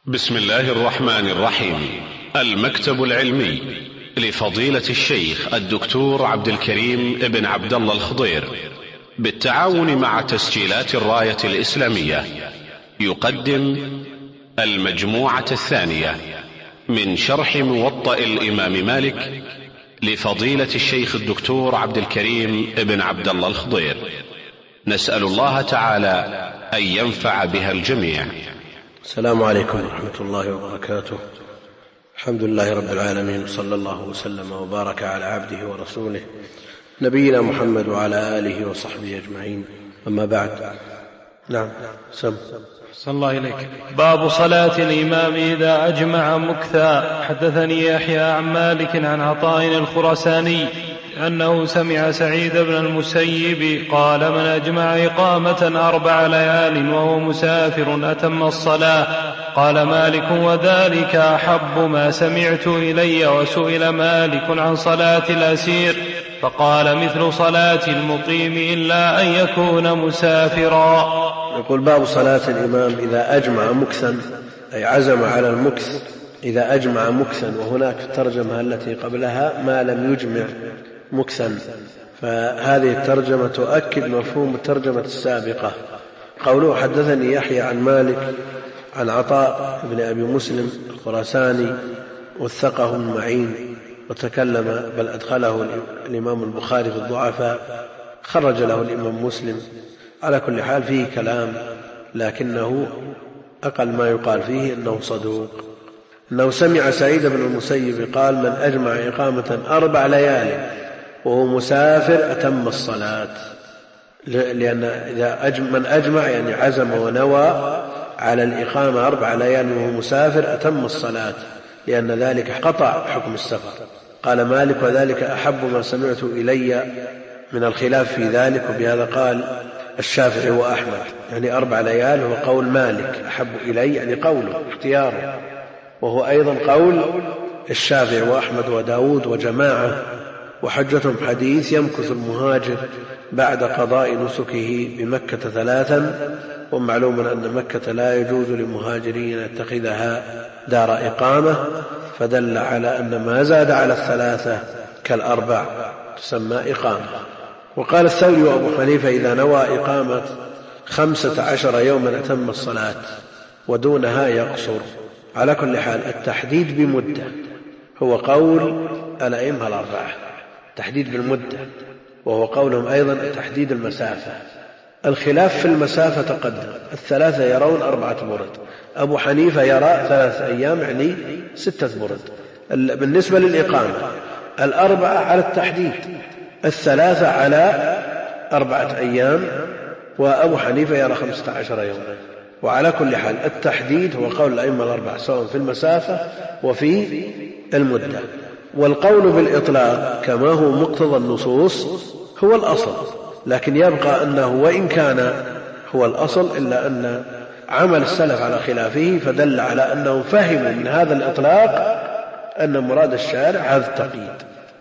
بسم الله الرحمن الرحيم. المكتب العلمي لفضيلة الشيخ الدكتور عبد الكريم ابن عبد الله الخضير بالتعاون مع تسجيلات الراية الإسلامية يقدم المجموعة الثانية من شرح موطأ الإمام مالك لفضيلة الشيخ الدكتور عبد الكريم ابن عبد الله الخضير. نسأل الله تعالى أن ينفع بها الجميع. السلام عليكم ورحمة الله وبركاته. الحمد لله رب العالمين، صلى الله وسلم وبارك على عبده ورسوله نبينا محمد وعلى آله وصحبه أجمعين، أما بعد. نعم سم. صلى الله إليك. باب صلاة الإمام إذا أجمع مكثا. حدثني يحيى عن مالك عن عطاء الخرساني أنه سمع سعيد بن المسيب قال: من أجمع إقامة 4 ليال وهو مسافر أتم الصلاة. قال مالك: وذلك أحب ما سمعت إلي. وسئل مالك عن صلاة الأسير فقال: مثل صلاة المقيم إلا أن يكون مسافرا. يقول: باب صلاة الإمام إذا أجمع مكثا، أي عزم على المكث. إذا أجمع مكثا، وهناك الترجمة التي قبلها ما لم يجمع مكثا، فهذه الترجمة تؤكد مفهوم الترجمة السابقة. قوله: حدثني يحيى عن مالك عن عطاء بن أبي مسلم الخراساني، وثقه ابن معين وتكلم، بل أدخله الإمام البخاري في الضعفاء، خرج له الإمام مسلم. على كل حال فيه كلام، لكنه أقل ما يقال فيه أنه صدوق. أنه سمع سعيد بن المسيب قال: من أجمع إقامة 4 ليال وهو مسافر أتم الصلاة. لأن من أجمع يعني عزم ونوى على الإقامة 4 ليال وهو مسافر أتم الصلاة، لأن ذلك قطع حكم السفر. قال مالك: وذلك أحب ما سمعت إلي من الخلاف في ذلك. وبهذا قال الشافعي وأحمد، يعني 4 ليال هو قول مالك، أحب إلي يعني قوله اختياره، وهو أيضا قول الشافعي وأحمد وداود وجماعة. وحجتهم حديث: يمكث المهاجر بعد قضاء نسكه بمكة 3. ومعلوم أن مكة لا يجوز لمهاجرين يتخذها دار إقامة، فدل على أن ما زاد على 3 كالأربع تسمى إقامة. وقال الثوري وأبو حنيفة: إذا نوى إقامة 15 يوما أتم الصلاة، ودونها يقصر. على كل حال التحديد بمدة هو قول الأئمة الأربعة، تحديد بالمدة، وهو قولهم أيضا تحديد المسافة. الخلاف في المسافة تقدم، 3 يرون 4 برد، أبو حنيفة يرى 3 أيام يعني 6 برد. بالنسبة للإقامة 4 على التحديد، 3 على 4 أيام، وأبو حنيفة يرى 15 يوما. وعلى كل حال التحديد هو قول الأئمة الأربعة، سواء في المسافة وفي المدة. والقول بالإطلاق كما هو مقتضى النصوص هو الأصل، لكن يبقى أنه وإن كان هو الأصل إلا أن عمل السلف على خلافه، فدل على أنهم فهموا من هذا الإطلاق أن مراد الشارع هذا التقييد،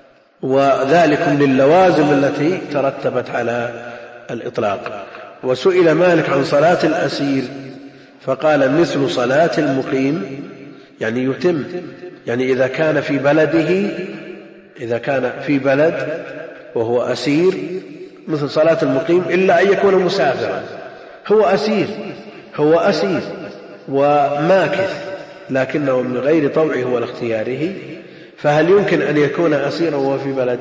وذلك للوازم التي ترتبت على الإطلاق. وسئل مالك عن صلاة الأسير فقال: مثل صلاة المقيم، يعني يتم، يعني إذا كان في بلده، إذا كان في بلد وهو أسير، مثل صلاة المقيم إلا أن يكون مسافرا. هو أسير وماكث، لكنه من غير طوعه ولا اختياره، فهل يمكن أن يكون أسيرا وهو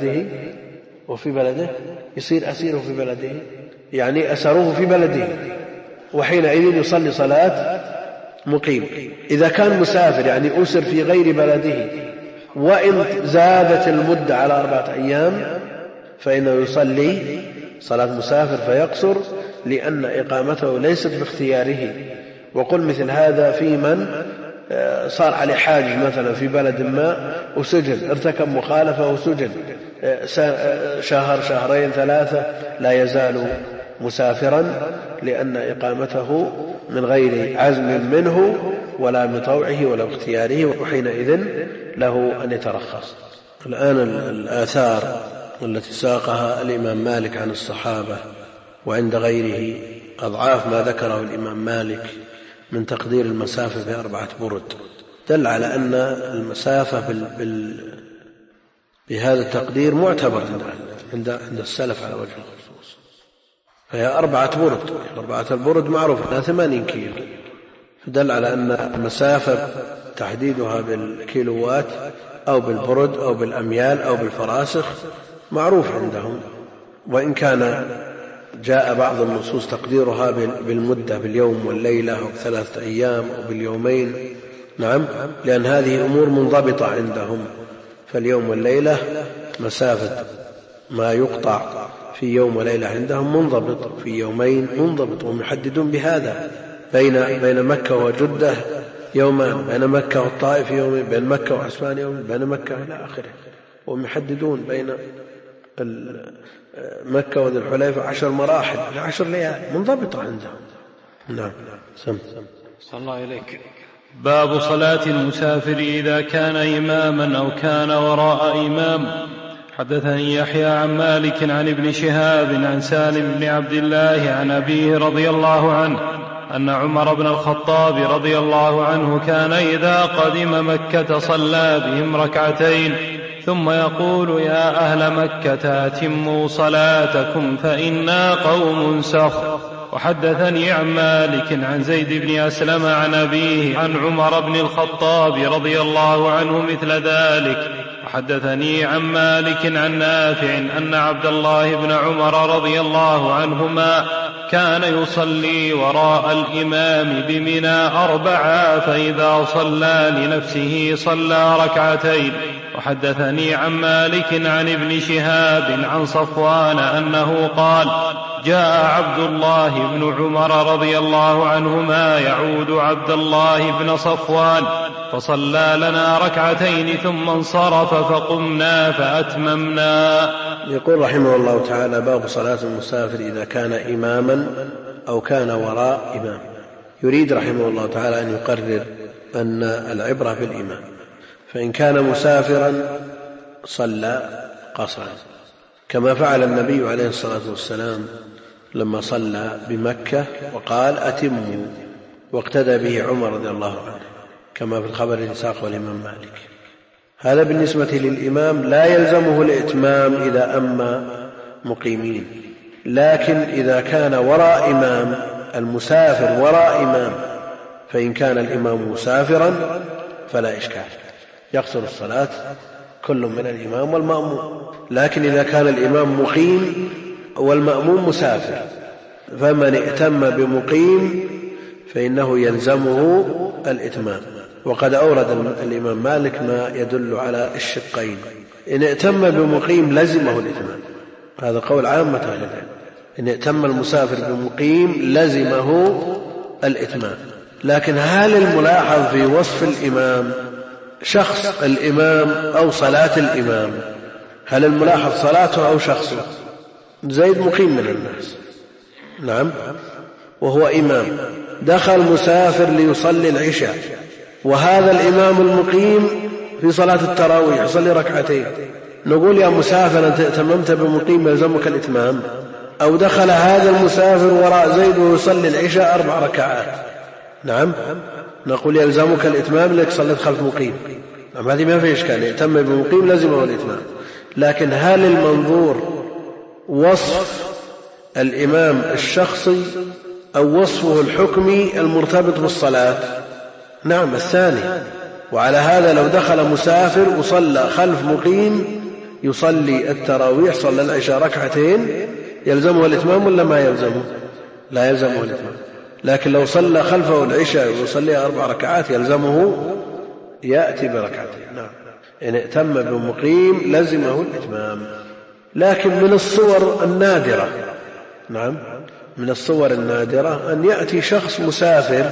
في بلده يصير أسيره في بلده؟ يعني أسروه في بلده، وحينئذ يصلي صلاة مقيم. إذا كان مسافر يعني أسر في غير بلده، وإن زادت المدة على 4 أيام فإنه يصلي صلاة مسافر فيقصر، لأن إقامته ليست باختياره. وقل مثل هذا في من صار عليه حاجز مثلا في بلد ما وسجن، ارتكب مخالفة وسجن شهر 2 3، لا يزال مسافرا، لأن إقامته من غير عزم منه ولا من طوعه ولا اختياره، وحينئذ له أن يترخص. الآن الآثار التي ساقها الإمام مالك عن الصحابة وعند غيره أضعاف ما ذكره الإمام مالك من تقدير المسافة ب4 برد، دل على أن المسافة بهذا التقدير معتبر عند السلف على وجه الخصوص، فهي 4 برد. 4 البرد معروف أنها 80 كيلو، فدل على أن المسافة تحديدها بالكيلوات أو بالبرد أو بالأميال أو بالفراسخ معروف عندهم، وإن كان جاء بعض النصوص تقديرها بالمدة، باليوم والليلة أو ب3 أيام أو باليومين. نعم، لأن هذه أمور منضبطة عندهم، فاليوم والليلة مسافة ما يقطع في يوم وليلة عندهم منضبط، في يومين منضبط، وهم يحددون بهذا. بين مكة وجدة يومان، بين مكة والطائف يومين، بين مكة وعسفان يومين، بين مكة إلى آخره، وهم يحددون بين مكة وذي الحليفة 10 مراحل 10 ليالي منضبطة عندهم. نعم. صلى الله إليك. باب صلاة المسافر إذا كان إماما أو كان وراء إمام. حدثني يحيى عن مالك عن ابن شهاب عن سالم بن عبد الله عن أبيه رضي الله عنه أن عمر بن الخطاب رضي الله عنه كان إذا قدم مكة صلى بهم 2 ركعتين ثم يقول: يا أهل مكة أتموا صلاتكم فإنا قوم سخر. وحدثني عن مالك عن زيد بن أسلم عن أبيه عن عمر بن الخطاب رضي الله عنه مثل ذلك. وحدثني عن مالك عن نافع أن عبد الله بن عمر رضي الله عنهما كان يصلي وراء الإمام بمنى 4 فإذا صلى لنفسه صلى 2 ركعتين. وحدثني عن مالك عن ابن شهاب عن صفوان أنه قال: جاء عبد الله بن عمر رضي الله عنهما يعود عبد الله بن صفوان فصلى لنا 2 ركعتين ثم انصرف فقمنا فأتممنا. يقول رحمه الله تعالى: باب صلاة المسافر إذا كان إماما أو كان وراء إمام. يريد رحمه الله تعالى أن يقرر أن العبرة بالإمام، فإن كان مسافرا صلى قصرا كما فعل النبي عليه الصلاة والسلام لما صلى بمكة وقال: أتموا، واقتدى به عمر رضي الله عنه كما في الخبر الذي ساقه الإمام مالك. هذا بالنسبة للإمام لا يلزمه الإتمام إذا أما مقيمين، لكن إذا كان وراء إمام، المسافر وراء إمام، فإن كان الإمام مسافرا فلا إشكال، يقصر الصلاة كل من الإمام والمأموم. لكن إذا كان الإمام مقيم والمأموم مسافر، فمن ائتم بمقيم فإنه يلزمه الإتمام. وقد أورد الإمام مالك ما يدل على الشقين: إن ائتم بمقيم لزمه الإتمام، هذا قول عامة أهل العلم، إن ائتم المسافر بمقيم لزمه الإتمام. لكن هل الملاحظ في وصف الإمام شخص الإمام أو صلاة الإمام؟ هل الملاحظ صلاته أو شخصه؟ زيد مقيم من الناس، نعم، وهو إمام، دخل مسافر ليصلي العشاء، وهذا الإمام المقيم في صلاة التراويح يصلي 2 ركعتين، نقول يا مسافر أنت اتممت بمقيم يلزمك الإتمام؟ أو دخل هذا المسافر وراء زيد ويصلي العشاء 4 ركعات، نعم، نقول يلزمك الإتمام لك صليت خلف مقيم. نعم، هذه ما في إشكال، يتم بمقيم لزمه الإتمام. لكن هل المنظور وصف الإمام الشخصي أو وصفه الحكمي المرتبط بالصلاة؟ نعم، الثاني. وعلى هذا لو دخل مسافر وصلى خلف مقيم يصلي التراويح، صلى العشاء 2 ركعتين، يلزمه الإتمام ولا ما يلزمه؟ لا يلزمه الإتمام. لكن لو صلى خلفه العشاء ويصلي 4 ركعات يلزمه يأتي بركعتين. نعم، إن ائتم بمقيم لزمه الإتمام. لكن من الصور النادرة، نعم، من الصور النادرة أن يأتي شخص مسافر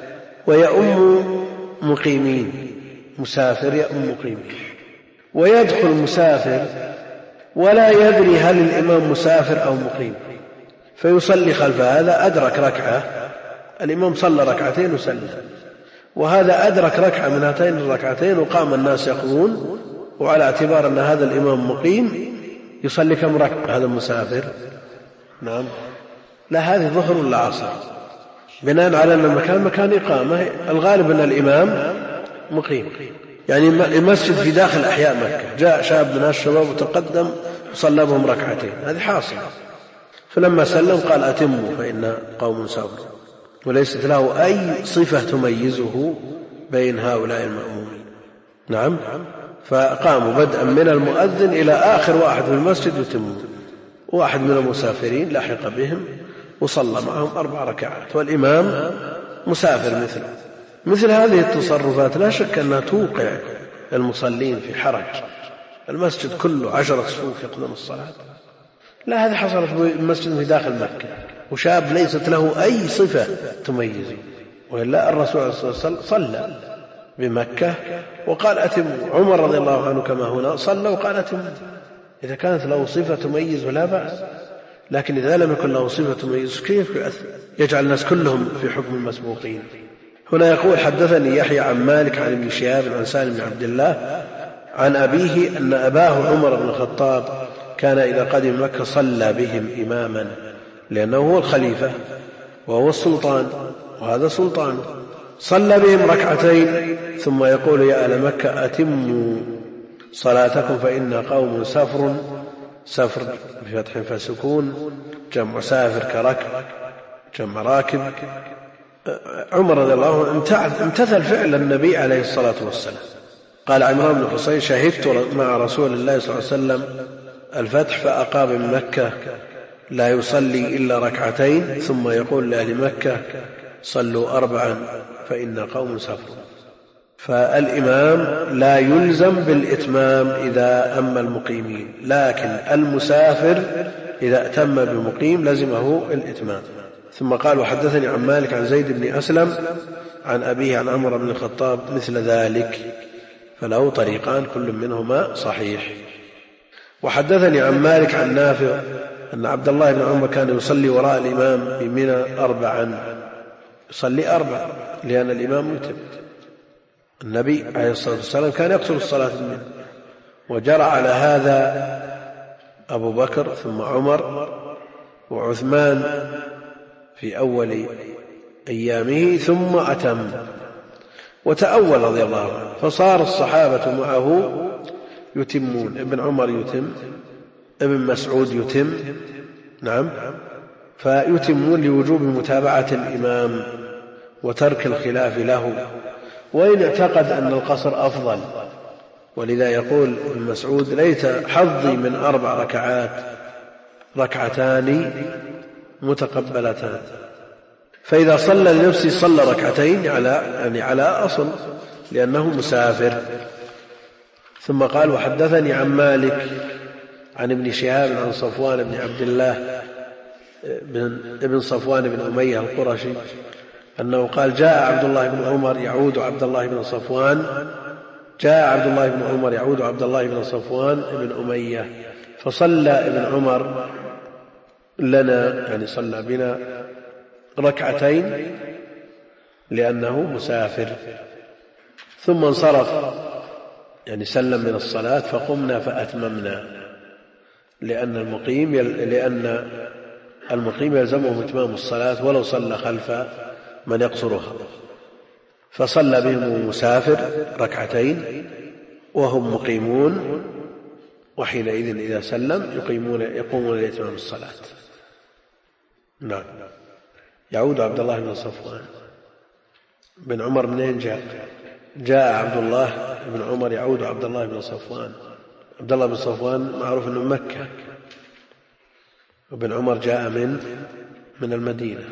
ويؤم مقيمين، مسافر يؤم مقيمين، ويدخل مسافر ولا يدري هل الإمام مسافر أو مقيم، فيصلي خلف هذا، أدرك ركعة، الإمام صلى 2 ركعتين وسلم، وهذا أدرك ركعة من هاتين الركعتين وقام الناس يقضون، وعلى اعتبار أن هذا الإمام مقيم يصلي كم ركعة هذا المسافر؟ نعم، لا، هذه ظهر ولا عصر؟ بناء على أن المكان مكان إقامة. الغالب أن الإمام مقيم، يعني المسجد في داخل أحياء مكة، جاء شاب من الشباب وتقدم وصلى بهم ركعتين، هذه حاصلة. فلما سلم قال أتموا فإن قوم سافروا، وليست له أي صفة تميزه بين هؤلاء المأمومين. نعم. فقاموا بدءا من المؤذن إلى آخر واحد في المسجد يتمون، واحد من المسافرين لحق بهم وصلى معهم 4 ركعات، والإمام مسافر مثله. مثل هذه التصرفات لا شك أنها توقع المصلين في حرج. المسجد كله 10 صفوف يقضون الصلاة، لا، هذه حصلت المسجد في داخل مكة وشاب ليست له أي صفة تميزه، وإلا الرسول صلى الله عليه وسلم صلى بمكة وقال أتموا. عمر رضي الله عنه كما هنا صلى وقال أتموا. إذا كانت له صفة تميز لا بأس، لكن إذا لم يكن له صفة تميز كيف يجعل الناس كلهم في حكم المسبوقين؟ هنا يقول حدثني يحيى عن مالك عن ابن شهاب عن سالم بن عبد الله عن أبيه أن أباه عمر بن الخطاب كان إذا قدم مكة صلى بهم إماما، لأنه هو الخليفة وهو السلطان وهذا سلطان. صلى بهم ركعتين ثم يقول يا أهل مكة أتموا صلاتكم فإن قوم سفر، سفر بفتح فسكون، جمع سافر كركب، جمع راكب. عمر رضي الله عنه امتثل فعل النبي عليه الصلاة والسلام. قال عمران بن حصين شهدت مع رسول الله صلى الله عليه وسلم الفتح فأقام من مكة لا يصلي إلا ركعتين ثم يقول لأهل مكة صلوا 4 فإن قوم سفر. فالإمام لا يلزم بالإتمام إذا أم المقيمين، لكن المسافر إذا أتم بمقيم لزمه الإتمام. ثم قال وحدثني عن مالك عن زيد بن أسلم عن أبيه عن عمر بن الخطاب مثل ذلك، فله طريقان كل منهما صحيح. وحدثني عن مالك عن نافع أن عبد الله بن عمر كان يصلي وراء الإمام بمنى 4، يصلي 4 لأن الإمام يتم. النبي عليه الصلاة والسلام كان يقصر الصلاة بمنى، وجرى على هذا أبو بكر ثم عمر وعثمان في أول أيامه ثم أتم وتأول رضي الله عنه، فصار الصحابة معه يتمون. ابن عمر يتم، ابن مسعود يتم، نعم، فيتمون لوجوب متابعة الإمام وترك الخلاف له، وإن اعتقد أن القصر أفضل. ولذا يقول ابن مسعود ليت حظي من 4 ركعات 2 متقبلتان. فإذا صلى لنفسه صلى 2 على أصل لأنه مسافر. ثم قال وحدثني عن مالك عن ابن شهاب عن صفوان بن عبد الله ابن صفوان بن أمية القرشي أنه قال جاء عبد الله بن عمر يعود عبد الله بن صفوان، جاء عبد الله بن عمر يعود عبد الله بن صفوان بن أمية فصلى ابن عمر لنا، يعني صلى بنا 2 لأنه مسافر. ثم انصرف، يعني سلم من الصلاة، فقمنا فأتممنا لأن المقيم يلزمه إتمام الصلاة ولو صلى خلف من يقصرها. فصلى بهم المسافر 2 وهم مقيمون، وحينئذ إذا سلم يقومون لإتمام الصلاة. نعم. يعود عبد الله بن صفوان بن عمر منين جاء عبد الله بن عمر يعود عبد الله بن صفوان. عبد الله بن صفوان معروف أنه مكة، وابن عمر جاء من المدينة،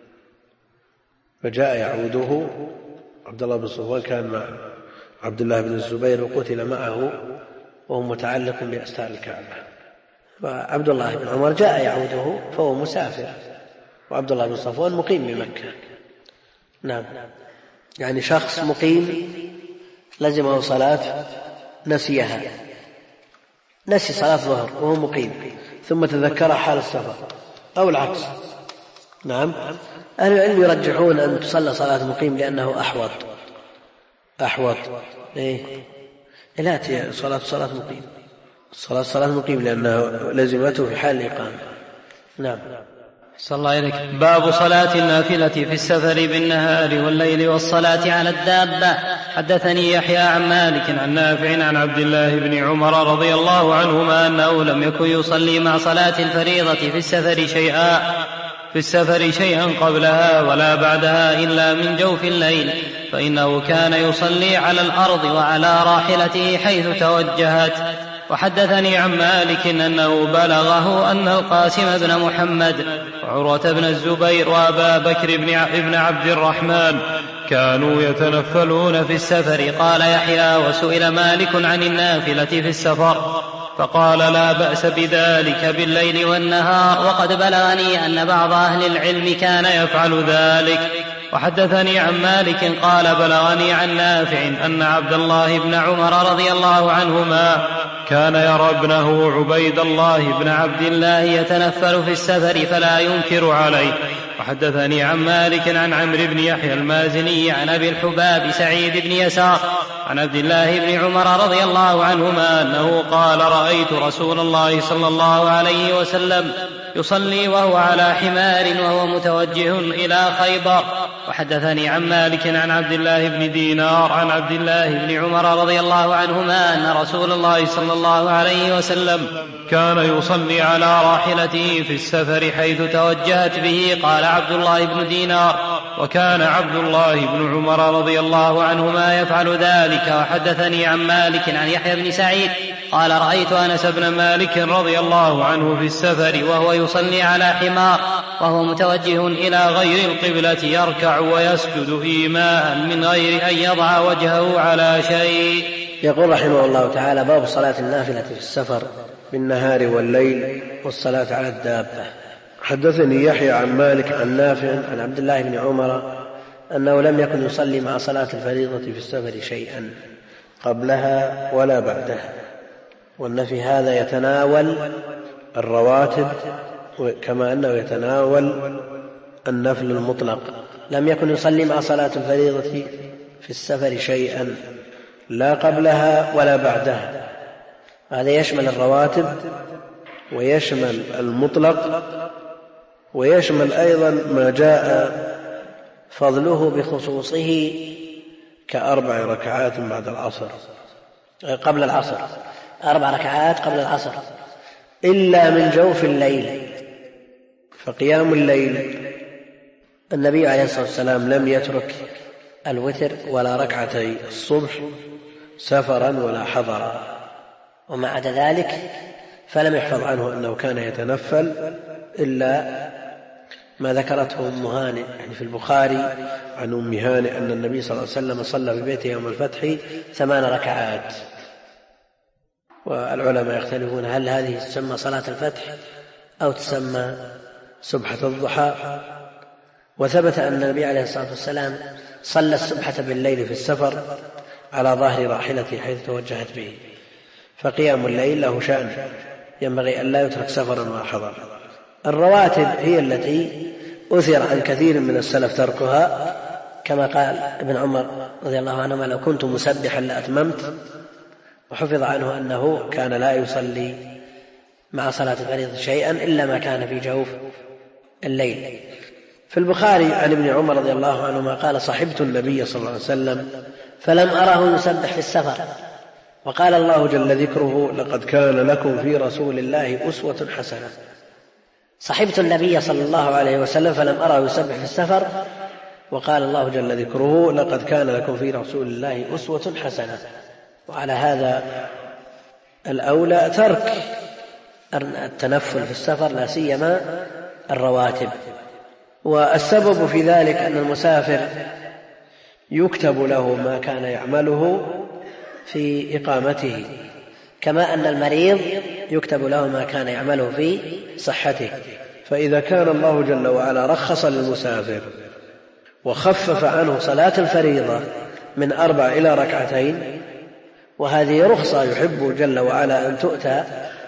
فجاء يعوده. عبد الله بن صفوان كان مع عبد الله بن الزبير وقتل معه وهو متعلق بأستار الكعبة، وعبد الله بن عمر جاء يعوده فهو مسافر، وعبد الله بن صفوان مقيم بمكة. نعم، يعني شخص مقيم لزمه صلاة نسيها، نسي صلاة ظهر وهو مقيم ثم تذكر حال السفر أو العكس. نعم. أهل العلم يرجحون أن تصلى صلاة مقيم لأنه أحوط. لا، صلاة مقيم، صلاة مقيم لأنه لزمته في حال الإقامة. نعم. صلى الله عليك. باب صلاة النافلة في السفر بالنهار والليل والصلاة على الدابة. حدثني يحيى عن مالك عن نافع عن عبد الله بن عمر رضي الله عنهما أنه لم يكن يصلي مع صلاة الفريضة في السفر شيئا قبلها ولا بعدها إلا من جوف الليل، فإنه كان يصلي على الأرض وعلى راحلته حيث توجهت. وحدثني عن مالك أنه بلغه أن القاسم بن محمد وعروة بن الزبير وأبا بكر بن عبد الرحمن كانوا يتنفلون في السفر. قال يحيى: وسئل مالك عن النافلة في السفر فقال: لا بأس بذلك بالليل والنهار، وقد بلغني أن بعض أهل العلم كان يفعل ذلك. وحدثني عن مالك قال: بلغني عن نافع أن عبد الله بن عمر رضي الله عنهما كان يرى ابنه عبيد الله بن عبد الله يتنفل في السفر فلا ينكر عليه. وحدثني عن مالك عن عمرو بن يحيى المازني عن أبي الحباب سعيد بن يسار عن عبد الله بن عمر رضي الله عنهما أنه قال: رأيت رسول الله صلى الله عليه وسلم يصلي وهو على حمار وهو متوجه إلى خيبر. وحدثني عن مالك عن عبد الله بن دينار عن عبد الله بن عمر رضي الله عنهما أن رسول الله صلى الله عليه وسلم كان يصلي على راحلته في السفر حيث توجهت به. قال عبد الله بن دينار: وكان عبد الله بن عمر رضي الله عنهما يفعل ذلك. وحدثني عن مالك عن يحيى بن سعيد قال: رأيت أنس بن مالك رضي الله عنه في السفر وهو يصلي على حمار وهو متوجه إلى غير القبلة يركع ويسجد إيماء من غير أن يضع وجهه على شيء. يقول رحمه الله تعالى: باب صلاة النافلة في السفر بالنهار والليل والصلاة على الدابة. حدثني يحيى عن مالك عن نافع عن عبد الله بن عمر أنه لم يكن يصلي مع صلاة الفريضة في السفر شيئا قبلها ولا بعدها، وأن في هذا يتناول الرواتب كما أنه يتناول النفل المطلق. لم يكن يصلي مع صلاة الفريضة في السفر شيئا لا قبلها ولا بعدها. هذا يشمل الرواتب ويشمل المطلق ويشمل أيضا ما جاء فضله بخصوصه كأربع ركعات بعد العصر قبل العصر، 4 ركعات قبل العصر، إلا من جوف الليل. فقيام الليل النبي عليه الصلاة والسلام لم يترك الوتر ولا ركعتي الصبح سفرا ولا حضرا، وما عدا ذلك فلم يحفظ عنه أنه كان يتنفل إلا ما ذكرته أم هانئ يعني في البخاري عن أم هانئ أن النبي صلى الله عليه وسلم صلى في بيته يوم الفتح 8 ركعات. والعلماء يختلفون هل هذه تسمى صلاة الفتح أو تسمى سبحة الضحى. وثبت أن النبي عليه الصلاة والسلام صلى السبحة بالليل في السفر على ظهر راحلته حيث توجهت به. فقيام الليل له شأن ينبغي أن لا يترك سفرا ولا حضرا. الرواتب هي التي أثر عن كثير من السلف تركها، كما قال ابن عمر رضي الله عنهما: لو كنت مسبحا لأتممت. وحفظ عنه أنه كان لا يصلي مع صلاة الفريضة شيئا إلا ما كان في جوف الليل. في البخاري عن ابن عمر رضي الله عنهما قال: صحبت النبي صلى الله عليه وسلم فلم أره يسبح في السفر، وقال الله جل ذكره: لقد كان لكم في رسول الله أسوة حسنة. صحبت النبي صلى الله عليه وسلم فلم أره يسبح في السفر، وقال الله جل ذكره: لقد كان لكم في رسول الله أسوة حسنة. وعلى هذا الأولى ترك التنفل في السفر لا سيما الرواتب. والسبب في ذلك أن المسافر يكتب له ما كان يعمله في إقامته، كما أن المريض يكتب له ما كان يعمله في صحته. فإذا كان الله جل وعلا رخص للمسافر وخفف عنه صلاة الفريضة من 4 إلى 2 ركعتين، وهذه رخصة يحب جل وعلا أن تؤتى،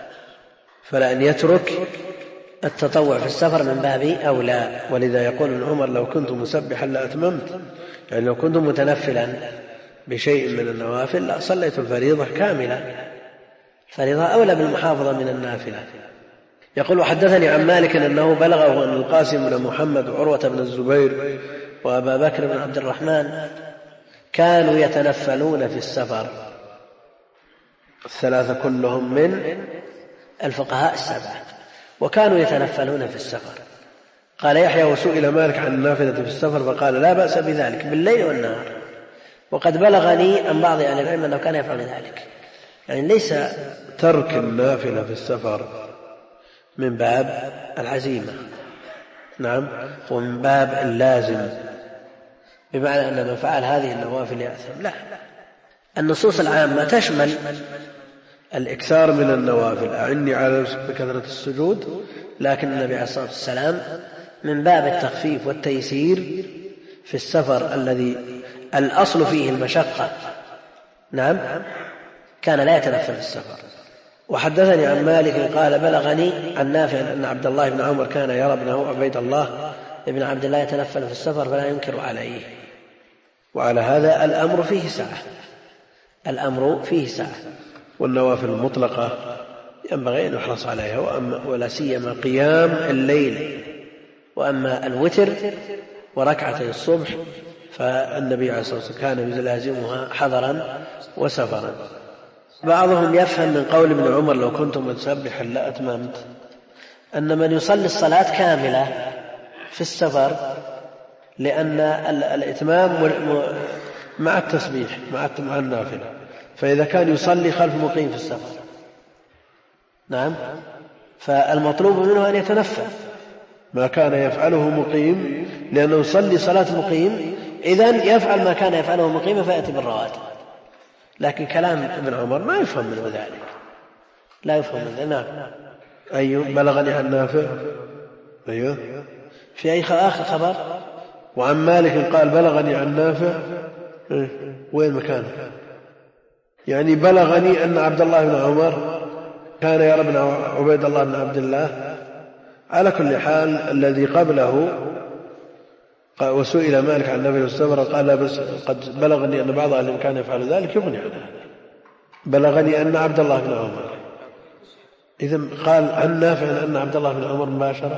فلأن يترك التطوع في السفر من باب أولى. ولذا يقول ابن عمر: لو كنت مسبحا لأتممت، يعني لو كنت متنفلا بشيء من النوافل لا صليت الفريضة كاملة. الفريضة أولى بالمحافظة من النافلة. يقول وحدثني عن مالك أنه بلغه أن القاسم بن محمد وعروة بن الزبير وأبا بكر بن عبد الرحمن كانوا يتنفلون في السفر، الثلاثة كلهم من الفقهاء السبعة، وكانوا يتنفلون في السفر. قال يحيى وسئل مالك عن النافلة في السفر فقال لا بأس بذلك بالليل والنهار، وقد بلغني عن بعض أهل العلم أنه كان يفعل ذلك. يعني ليس ترك النافلة في السفر من باب العزيمة، نعم، ومن باب اللازم، بمعنى أن من فعل هذه النوافل يأثم، لا، النصوص العامة تشمل الإكثار من النوافل، أعني على بكثرة السجود، لكن النبي عليه الصلاة والسلام من باب التخفيف والتيسير في السفر الذي الأصل فيه المشقة، نعم، كان لا يتنفل في السفر. وحدثني عن مالك قال بلغني عن نافع أن عبد الله بن عمر كان يرى ابنه عبيد الله ابن عبد الله يتنفل في السفر فلا ينكر عليه. وعلى هذا الأمر فيه سعة، الأمر فيه سعة، والنوافل المطلقة ينبغي أن يحرص عليها، ولا سيما قيام الليل. وأما الوتر وركعتي الصبح فالنبي عليه الصلاة والسلام كان يلازمها حضرا وسفرا. بعضهم يفهم من قول ابن عمر لو كنت متسبحا لأتممت أن من يصلي الصلاة كاملة في السفر، لأن الإتمام مع التسبيح مع النافلة، فإذا كان يصلي خلف مقيم في السفر، نعم، فالمطلوب منه أن يتنفل ما كان يفعله مقيم، لأنه يصلي صلاة مقيم، إذن يفعل ما كان يفعله مقيم فيأتي بالرواتب. لكن كلام ابن عمر ما يفهم منه ذلك، لا يفهم منه ذلك. نعم. أيوه بلغني عن نافع. أيوه في أي آخر خبر. وعن مالك قال بلغني عن نافع. وين مكانه؟ يعني بلغني أن عبد الله بن عمر كان يرى ابن عبيد الله بن عبد الله. على كل حال الذي قبله وسئل مالك عن النبي والسفر قال لا بس قد بلغني أن بعض أهل كان يفعل ذلك يغني عنه. بلغني أن عبد الله بن عمر، إذن قال عن نافع أن عبد الله بن عمر مباشرة.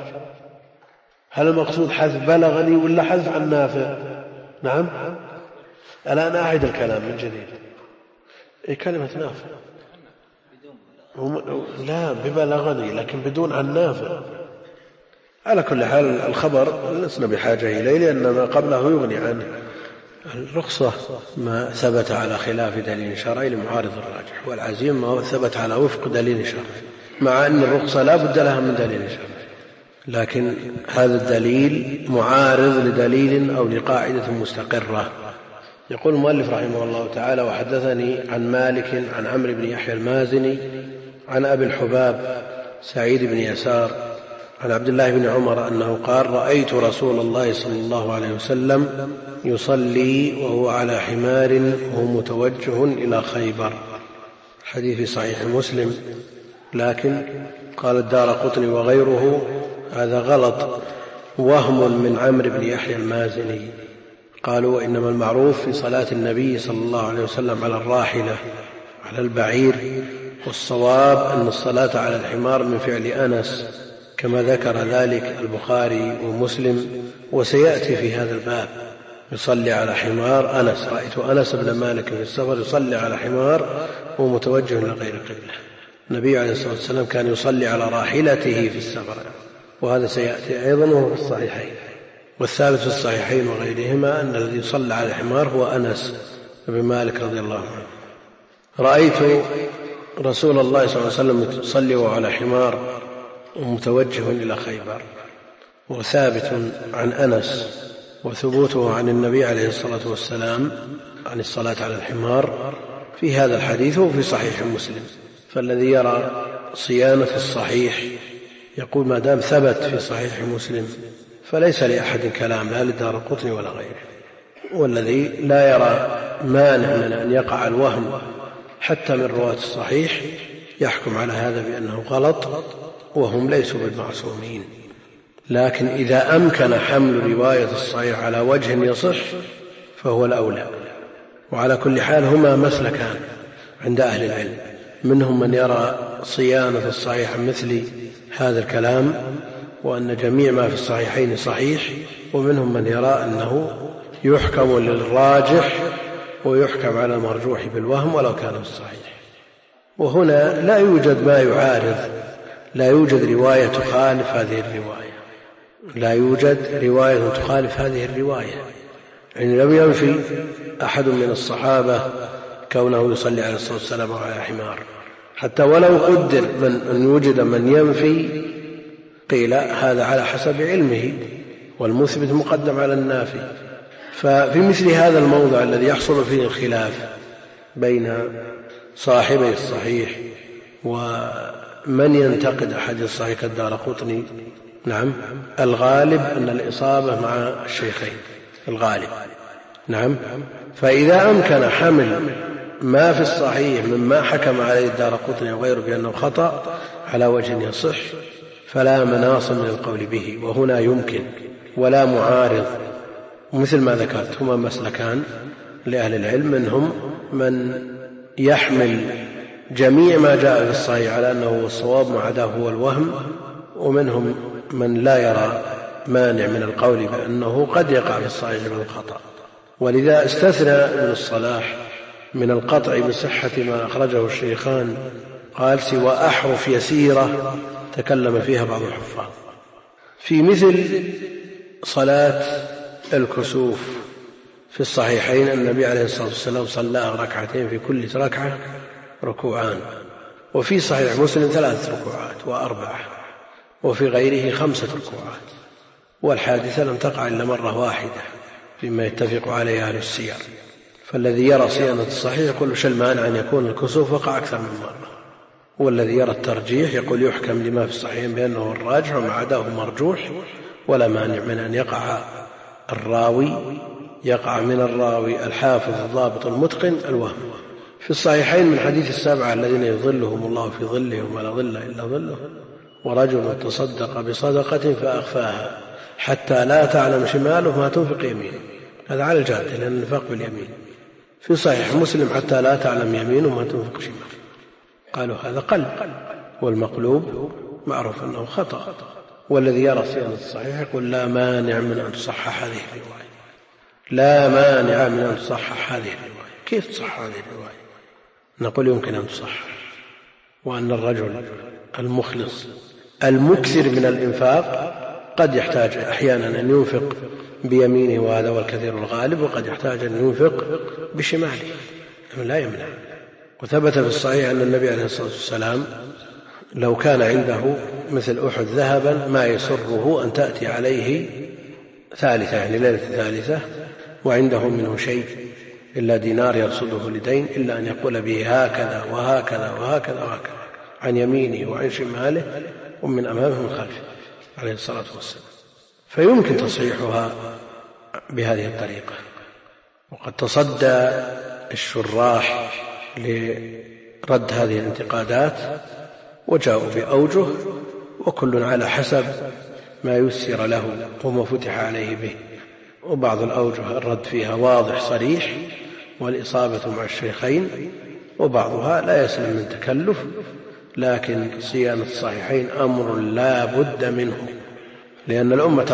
هل المقصود حذف بلغني ولا حذف عن نافع؟ نعم. الآن أعيد الكلام من جديد. كلمة نافع لا ببلغني لكن بدون عن نافع. على كل حال الخبر لسنا بحاجة إليه لأن ما قبله يغني عنه. الرخصة ما ثبت على خلاف دليل شرعي لمعارض الراجح، والعزيم ما ثبت على وفق دليل شرعي، مع أن الرخصة لا بد لها من دليل شرعي، لكن هذا الدليل معارض لدليل أو لقاعدة مستقرة. يقول المؤلف رحمه الله تعالى وحدثني عن مالك عن عمرو بن يحيى المازني عن أبي الحباب سعيد بن يسار عن عبد الله بن عمر أنه قال رأيت رسول الله صلى الله عليه وسلم يصلي وهو على حمار وهو متوجه إلى خيبر. حديث في صحيح مسلم، لكن قال الدارقطني وغيره هذا غلط، وهم من عمرو بن يحيى المازني. قالوا إنما المعروف في صلاة النبي صلى الله عليه وسلم على الراحلة على البعير، والصواب أن الصلاة على الحمار من فعل أنس كما ذكر ذلك البخاري ومسلم، وسيأتي في هذا الباب يصلي على حمار أنس. رأيت أنس بن مالك في السفر يصلي على حمار ومتوجه إلى غير قبله. النبي عليه الصلاة والسلام كان يصلي على راحلته في السفر، وهذا سيأتي أيضا وهو في الصحيحين. والثالث في الصحيحين وغيرهما أن الذي صلى على الحمار هو أنس بن مالك رضي الله عنه. رأيت رسول الله صلى الله عليه وسلم يصلي على حمار ومتوجه إلى خيبر، وثابت عن أنس، وثبوته عن النبي عليه الصلاة والسلام عن الصلاة على الحمار في هذا الحديث وفي صحيح مسلم. فالذي يرى صيانة الصحيح يقول ما دام ثبت في صحيح مسلم فليس لأحد كلام لا للدارقطني ولا غيره. والذي لا يرى مانع من أن يقع الوهم حتى من رواة الصحيح يحكم على هذا بأنه غلط، وهم ليسوا بالمعصومين. لكن إذا أمكن حمل رواية الصحيح على وجه يصح فهو الأولى. وعلى كل حال هما مسلكان عند أهل العلم، منهم من يرى صيانة الصحيح مثل هذا الكلام وأن جميع ما في الصحيحين صحيح، ومنهم من يرى أنه يحكم للراجح ويحكم على المرجوح بالوهم ولو كان الصحيح. وهنا لا يوجد ما يعارض، لا يوجد رواية تخالف هذه الرواية، لا يوجد رواية تخالف هذه الرواية. يعني لم ينفي أحد من الصحابة كونه يصلي عليه الصلاة والسلام على حمار، حتى ولو قدر أن يوجد من ينفي قيل هذا على حسب علمه، والمثبت مقدم على النافي. ففي مثل هذا الموضع الذي يحصل فيه الخلاف بين صاحبي الصحيح ومن ينتقد أحد الصحيح كالدارقطني، نعم الغالب أن الإصابة مع الشيخين، الغالب نعم. فإذا أمكن حمل ما في الصحيح مما حكم عليه الدارقطني وغيره بأنه خطأ على وجه يصح فلا مناص من القول به، وهنا يمكن ولا معارض. مثل ما ذكرت هما مسلكان لأهل العلم، منهم من يحمل جميع ما جاء في الصحيح على أنه الصواب ما عداه هو الوهم، ومنهم من لا يرى مانع من القول بأنه قد يقع في الصحيح بالخطأ. ولذا استثنى ابن الصلاح من القطع بصحة ما أخرجه الشيخان، قال سوى أحرف يسيرة تكلم فيها بعض الحفاظ. في مثل صلاة الكسوف في الصحيحين النبي عليه الصلاة والسلام صلى ركعتين في كل ركعة ركوعان، وفي صحيح مسلم 3 ركوعات و4، وفي غيره 5 ركوعات، والحادثة لم تقع إلا مرة واحدة فيما يتفق عليه أهل السير. فالذي يرى صيانة الصحيح يقول وش المانع أن يكون الكسوف وقع أكثر من مرة، والذي يرى الترجيح يقول يحكم لما في الصحيحين بأنه الراجح وما عداه مرجوح، ولا مانع من أن يقع من الراوي الحافظ الضابط المتقن الوهم. في الصحيحين من حديث 7 الذين يظلهم الله في ظلهم ولا ظل إلا ظله، ورجل تصدق بصدقة فأخفاها حتى لا تعلم شماله ما تنفق يمينه، هذا على الجادة لأن النفاق باليمين. في صحيح مسلم حتى لا تعلم يمينه ما تنفق شماله، قالوا هذا قلب، والمقلوب معروف أنه خطأ. والذي يرى صيانة الصحيح يقول لا مانع من أن تصحح هذه الرواية، لا مانع من أن تصحح هذه الرواية. كيف تصحح هذه الرواية؟ نقول يمكن أن تصحح، وأن الرجل المخلص المكثر من الإنفاق قد يحتاج أحيانا أن ينفق بيمينه، وهذا هو الكثير الغالب، وقد يحتاج أن ينفق بشماله، لا يمنع. وثبت في الصحيح أن النبي عليه الصلاة والسلام لو كان عنده مثل أحد ذهبا ما يسره أن تأتي عليه ثالثة، يعني ليلة ثالثة، وعنده منه شيء إلا دينار يرصده لدين، إلا أن يقول به هكذا وهكذا وهكذا وهكذا عن يمينه وعن شماله ومن أمامه ومن خلفه عليه الصلاة والسلام. فيمكن تصحيحها بهذه الطريقة. وقد تصدى الشراح لرد هذه الانتقادات وجاءوا بأوجه، وكل على حسب ما يسر له وما فتح عليه به. وبعض الأوجه الرد فيها واضح صريح والإصابة مع الشيخين، وبعضها لا يسلم من تكلف، لكن صيانة الصحيحين أمر لا بد منه، لأن الأمة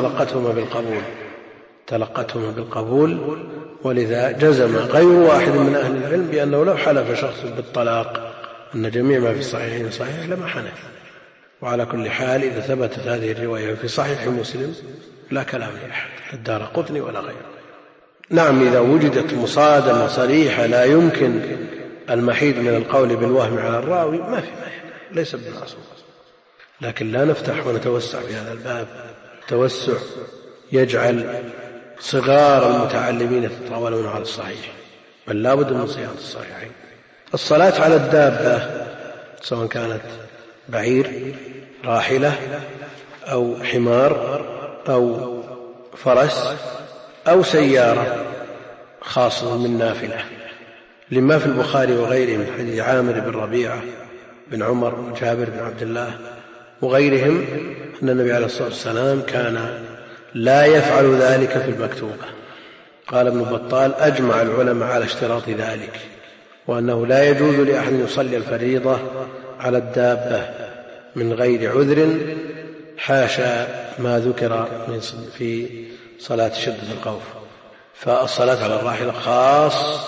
تلقتهما بالقبول، ولذا جزم غير واحد من أهل العلم بأنه لو حلف شخص بالطلاق أن جميع ما في الصحيحين صحيح لما حنف. وعلى كل حال إذا ثبتت هذه الرواية في صحيح مسلم لا كلام لأحد، الدارقطني ولا غيره. نعم إذا وجدت مصادمة صريحة لا يمكن المحيد من القول بالوهم على الراوي ما في مانع، ليس بالمعصوم، لكن لا نفتح ونتوسع في هذا الباب توسع يجعل صغار المتعلمين يتطاولون على الصحيح، بل لا بد من صيانة الصحيحين. الصلاة على الدابة سواء كانت بعير راحلة أو حمار أو فرس أو سيارة خاصة من نافلة، لما في البخاري وغيره من حديث عامر بن ربيعة بن عمر وجابر بن عبد الله وغيرهم أن النبي عليه الصلاة والسلام كان لا يفعل ذلك في المكتوبة. قال ابن بطال أجمع العلماء على اشتراط ذلك، وأنه لا يجوز لأحد يصلي الفريضة على الدابة من غير عذر حاشا ما ذكر في صلاة شدة الخوف، فالصلاة على الراحلة خاص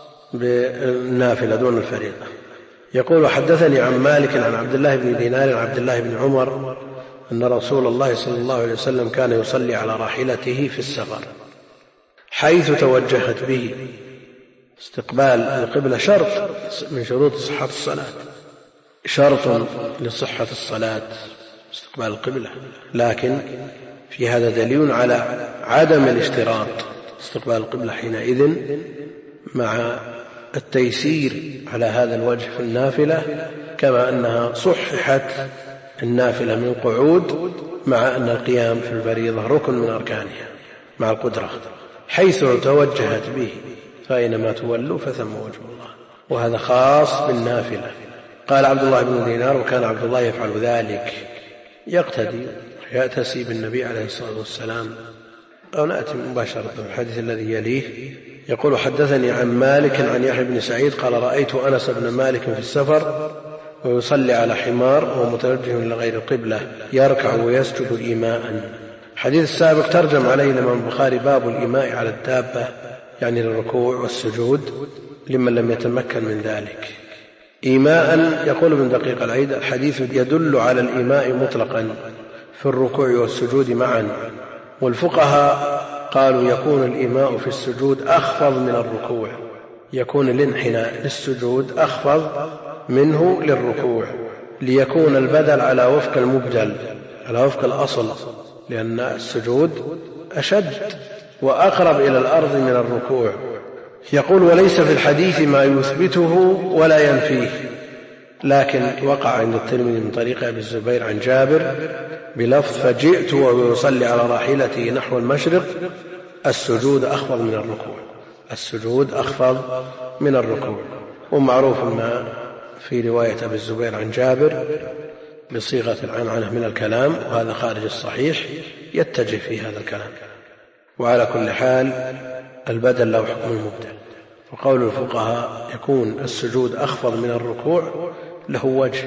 بالنافلة دون الفريضة. يقول: حدثني عن مالك عن عبد الله بن دينار عن عبد الله بن عمر أن رسول الله صلى الله عليه وسلم كان يصلي على راحلته في السفر حيث توجهت به. استقبال القبلة شرط من شروط صحة الصلاة، شرط لصحة الصلاة استقبال القبلة، لكن في هذا دليل على عدم الاشتراط استقبال القبلة حينئذ، مع التيسير على هذا الوجه في النافلة، كما أنها صححت النافلة من قعود، مع أن القيام في الفريضة ركن من أركانها مع القدرة، حيث توجهت به فأينما تولوا فثم وجه الله، وهذا خاص بالنافلة. قال عبد الله بن دينار: وكان عبد الله يفعل ذلك، يقتدي يأتسي بالنبي عليه الصلاة والسلام. أو نأتي مباشرة بالحديث الذي يليه. يقول: حدثني عن مالك عن يحيى بن سعيد قال: رأيت أنس بن مالك في السفر ويصلي على حمار وهو متوجه إلى غير القبلة يركع ويسجد إيماء. الحديث السابق ترجم عليه الإمام البخاري باب الإيماء على الدابة، يعني للركوع والسجود لمن لم يتمكن من ذلك. إيماء، يقول ابن دقيق العيد: الحديث يدل على الإيماء مطلقا في الركوع والسجود معا، والفقهاء قالوا يكون الإيماء في السجود أخفض من الركوع، يكون الانحناء للسجود أخفض منه للركوع، ليكون البدل على وفق المبدل، على وفق الأصل، لأن السجود أشد وأقرب إلى الأرض من الركوع. يقول: وليس في الحديث ما يثبته ولا ينفيه، لكن وقع عند الترمذي من طريق أبي الزبير عن جابر بلفظ: فجئت وهو يصلي على راحلته نحو المشرق، السجود أخفض من الركوع، السجود أخفض من الركوع. ومعروف ما في رواية أبي الزبير عن جابر بصيغة العنعنة من الكلام، وهذا خارج الصحيح يتجه في هذا الكلام. وعلى كل حال البدل له حكم المبدل، وقول الفقهاء يكون السجود أخفض من الركوع له وجه،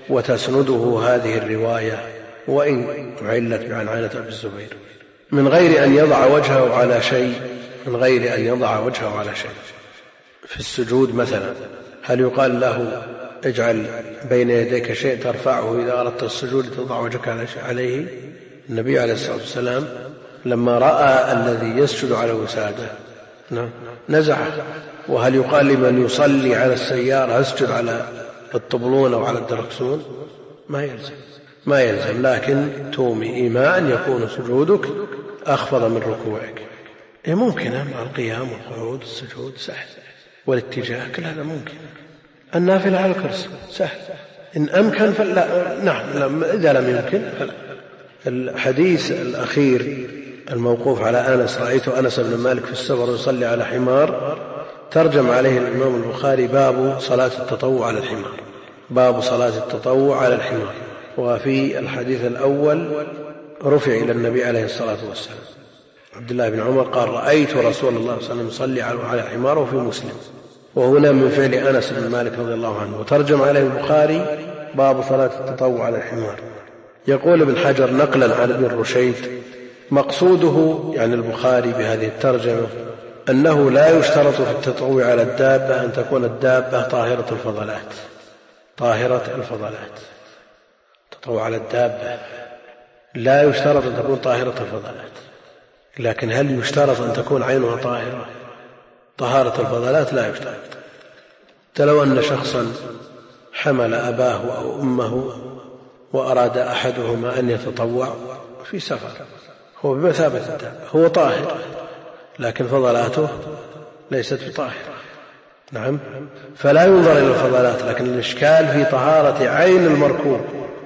وتسنده هذه الرواية وإن علت بعنعنة أبي الزبير، من غير أن يضع وجهه على شيء، من غير أن يضع وجهه على شيء. في السجود مثلا هل يقال له اجعل بين يديك شيء ترفعه إذا أردت السجود تضع وجهك عليه؟ النبي عليه الصلاة والسلام لما رأى الذي يسجد على وساده نزعه. وهل يقال لمن يصلي على السيارة اسجد على الطبلون أو على الدركسون؟ ما يلزم، لكن تومي إيماء يكون سجودك أخفض من ركوعك. ممكن مع القيام والقعود السجود سهل، والاتجاه كل هذا ممكن. النافلة على الكرسي سهل إن أمكن فلا، نعم، إذا لم يمكن فلا. الحديث الأخير الموقوف على أنس: رأيت أنس بن مالك في السفر يصلي على حمار، ترجم عليه الإمام البخاري باب صلاة التطوع على الحمار، باب صلاة التطوع على الحمار. وفي الحديث الأول رفع إلى النبي عليه الصلاة والسلام. عبد الله بن عمر قال: رأيت رسول الله صلى الله عليه وسلم يصلي على الحمار، وفي مسلم. وهنا من فعل أنس بن مالك رضي الله عنه، وترجم عليه البخاري باب صلاة التطوع على الحمار. يقول ابن حجر نقلا عن ابن رشيد: مقصوده يعني البخاري بهذه الترجمة أنه لا يشترط في التطوع على الدابة أن تكون الدابة طاهرة الفضلات، طاهرة الفضلات. التطوع على الدابة لا يشترط أن تكون طاهرة الفضلات، لكن هل يشترط أن تكون عينها طاهرة؟ طهارة الفضلات لا يشترط. لو أن شخصا حمل أباه أو أمه وأراد أحدهما أن يتطوع في سفر، هو بمثابة الدابة، هو طاهر لكن فضلاته ليست بطاهرة، نعم، فلا ينظر إلى الفضلات، لكن الإشكال في طهارة عين المركوب.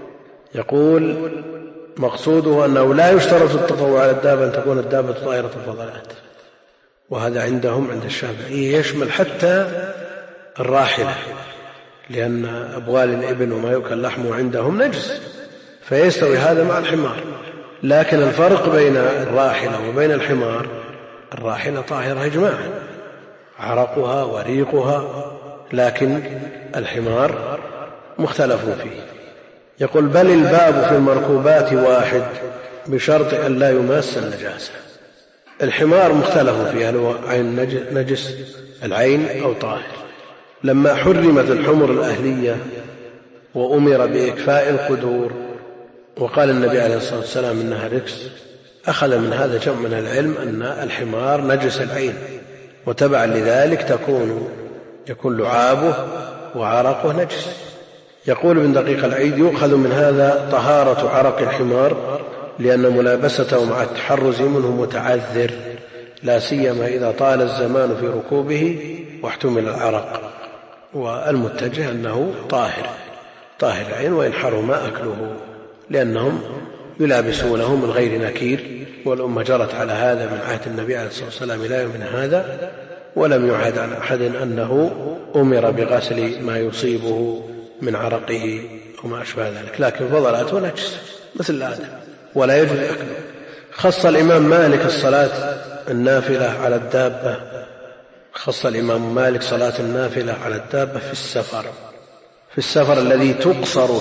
يقول مقصوده أنه لا يشترط التطوع على الدابة أن تكون الدابة طاهرة الفضلات، وهذا عندهم عند الشافعية يشمل حتى الراحلة، لأن أبوال الإبل وما يؤكل لحمه عندهم نجس، فيستوي هذا مع الحمار. لكن الفرق بين الراحلة وبين الحمار: الراحلة طاهرة إجماعا، عرقها وريقها لكن الحمار مختلف فيه. يقول بل الباب في المركوبات واحد بشرط أن لا يماس النجاسة. الحمار مختلف فيه هل هو عين نجس العين أو طاهر. لما حرمت الحمر الأهلية وأمر بإكفاء القدور وقال النبي عليه الصلاة والسلام إنها ركس، أخذ من هذا جمع من العلم أن الحمار نجس العين، وتبعا لذلك يكون لعابه وعرقه نجس. يقول ابن دقيق العيد يؤخذ من هذا طهارة عرق الحمار لأن ملابسته مع التحرز منه متعذر، لا سيما إذا طال الزمان في ركوبه واحتمل العرق، والمتجه أنه طاهر العين وإن حرم أكله، لأنهم يلابسونه من غير نكير، والأمة جرت على هذا من عهد النبي عليه الصلاة والسلام إلى يومنا هذا، ولم يعهد عن أحد أنه أمر بغسل ما يصيبه من عرقه وما أشبه ذلك، لكن فضلاته نجس مثل آدم ولا يجوز أكله. خص الإمام مالك الصلاة النافلة على الدابة، خص الإمام مالك صلاة النافلة على الدابة في السفر الذي تقصر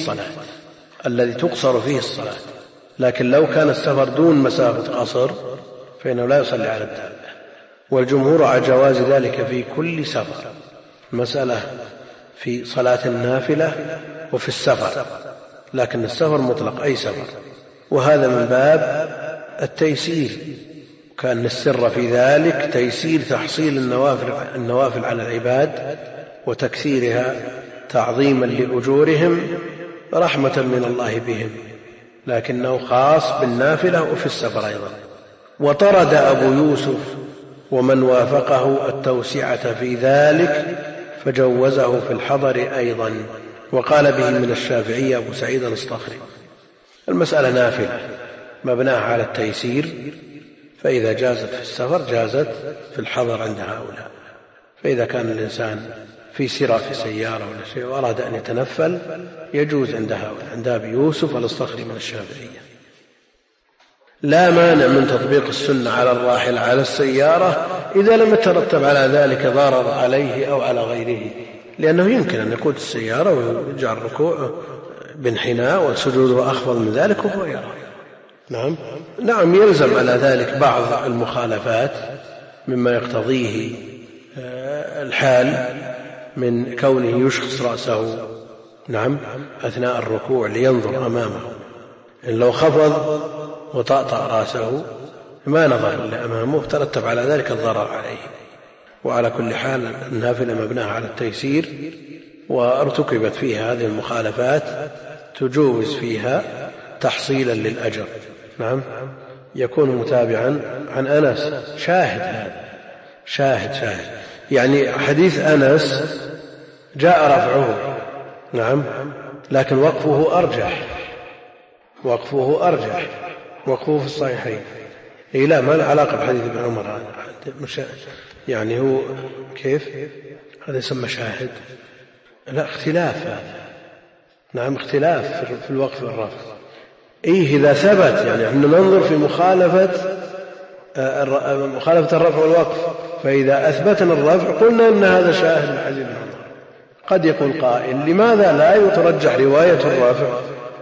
فيه الصلاة، لكن لو كان السفر دون مسافة قصر فإنه لا يصلي على الدابة. والجمهور على جواز ذلك في كل سفر، مسألة في صلاة النافلة وفي السفر، لكن السفر مطلق أي سفر، وهذا من باب التيسير، كان السر في ذلك تيسير تحصيل النوافل على العباد وتكثيرها تعظيما لأجورهم رحمة من الله بهم، لكنه خاص بالنافلة وفي السفر أيضا. وطرد أبو يوسف ومن وافقه التوسعة في ذلك فجوزه في الحضر أيضا، وقال به من الشافعية أبو سعيد الأصطخري. المسألة نافلة مبناها على التيسير، فإذا جازت في السفر جازت في الحضر عند هؤلاء. فإذا كان الإنسان في سيارة ولا شيء وأراد أن يتنفل يجوز عند هؤلاء، عند أبي يوسف الأصطخري من الشافعية. لا مانع من تطبيق السنة على الراحل على السيارة إذا لم يترتب على ذلك ضرر عليه أو على غيره، لأنه يمكن أن يقود السيارة ويجعل ركوعه بانحناء وسجوده أخفض من ذلك وهو يرى. نعم يلزم على ذلك بعض المخالفات مما يقتضيه الحال من كونه يشخص رأسه أثناء الركوع لينظر أمامه، إن لو خفض وطأطأ رأسه ما نظر لأمامه ترتب على ذلك الضرر عليه. وعلى كل حال النافلة مبناها على التيسير، وارتكبت فيها هذه المخالفات تجوز فيها تحصيلا للأجر. يكون متابعا عن أنس، شاهد يعني حديث أنس جاء رفعه لكن وقفه وقفه في الصحيحين. لا ما له علاقة بحديث ابن عمر هذا، يعني هو كيف هذا يسمى شاهد؟ لا اختلاف هذا، اختلاف في الوقف والرفع. إذا ثبت يعني احنا ننظر في مخالفة الرفع والوقف، فإذا أثبتنا الرفع قلنا إن هذا شاهد لحديث ابن عمر. قد يقول قائل لماذا لا يترجح رواية الرفع؟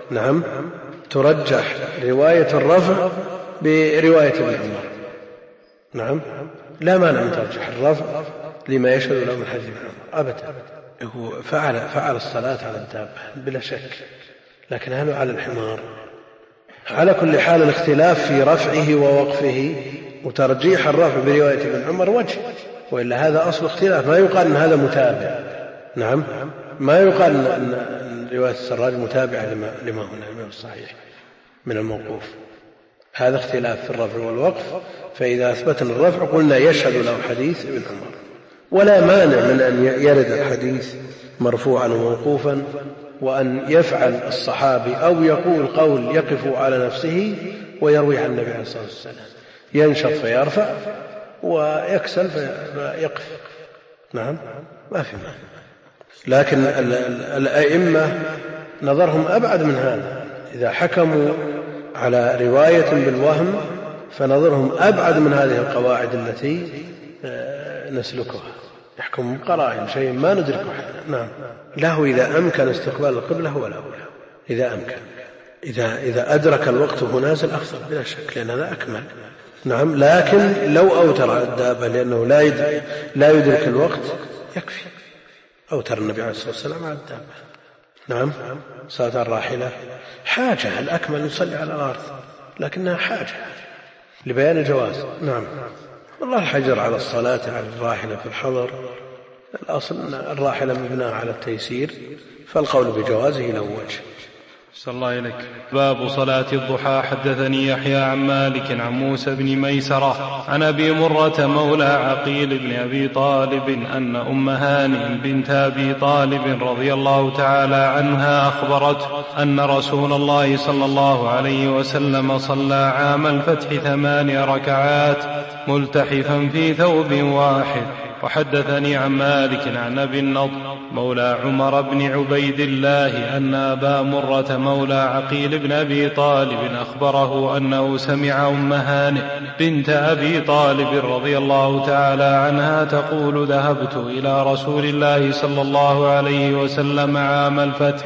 ترجح رواية الرفع برواية ابن عمر. لا مانع من ترجح الرفع لما يشهد له من حديث ابن عمر أبدا. هو فعل الصلاة على الدابة بلا شك، لكن هل على الحمار؟ على كل حال الاختلاف في رفعه ووقفه وترجيح الرفع برواية ابن عمر وجه، وإلا هذا أصل اختلاف. ما يقال أن هذا متابع، ما يقال أن رواية السراج متابعة لما هنا من الصحيح من الموقوف. هذا اختلاف في الرفع والوقف، فإذا أثبتنا الرفع قلنا يشهد له حديث ابن عمر، ولا مانع من أن يرد الحديث مرفوعا وموقوفا، وأن يفعل الصحابي أو يقول قول يقف على نفسه ويروي عن النبي عليه الصلاة والسلام، ينشط فيرفع ويكسل فيقف. ما في مانع. لكن الأئمة نظرهم أبعد من هذا، إذا حكموا على رواية بالوهم فنظرهم أبعد من هذه القواعد التي نسلكها. يحكم بقرائن شيء ما ندركه. نعم، له إذا أمكن استقبال القبلة هو الأولى، إذا أمكن. إذا أدرك الوقت وهو نازل أفضل بلا شك، لأن هذا أكمل. نعم، لكن لو أوتر الدابة لأنه لا يدرك الوقت يكفي. أوتر النبي عليه الصلاة والسلام على الدابة. نعم، صلاة الراحلة حاجة، الأكمل يصلي على الأرض، لكنها حاجة لبيان الجواز. نعم، والله الحجر على الصلاة على الراحلة في الحضر، الأصل أن الراحلة مبناة على التيسير، فالقول بجوازه له وجه. صلى الله إليك. باب صلاة الضحى. حدثني يحيى عن مالك عن موسى بن ميسرة عن أبي مرة مولى عقيل بن أبي طالب أن أم هانئ بنت أبي طالب رضي الله تعالى عنها أخبرته أن رسول الله صلى الله عليه وسلم صلى عام الفتح 8 ركعات ملتحفا في ثوب واحد. وحدثني عن مالك عن أبي النضر مولى عمر بن عبيد الله أن أبا مرة مولى عقيل بن أبي طالب أخبره أنه سمع أم هانئ بنت أبي طالب رضي الله تعالى عنها تقول: ذهبت إلى رسول الله صلى الله عليه وسلم عام الفتح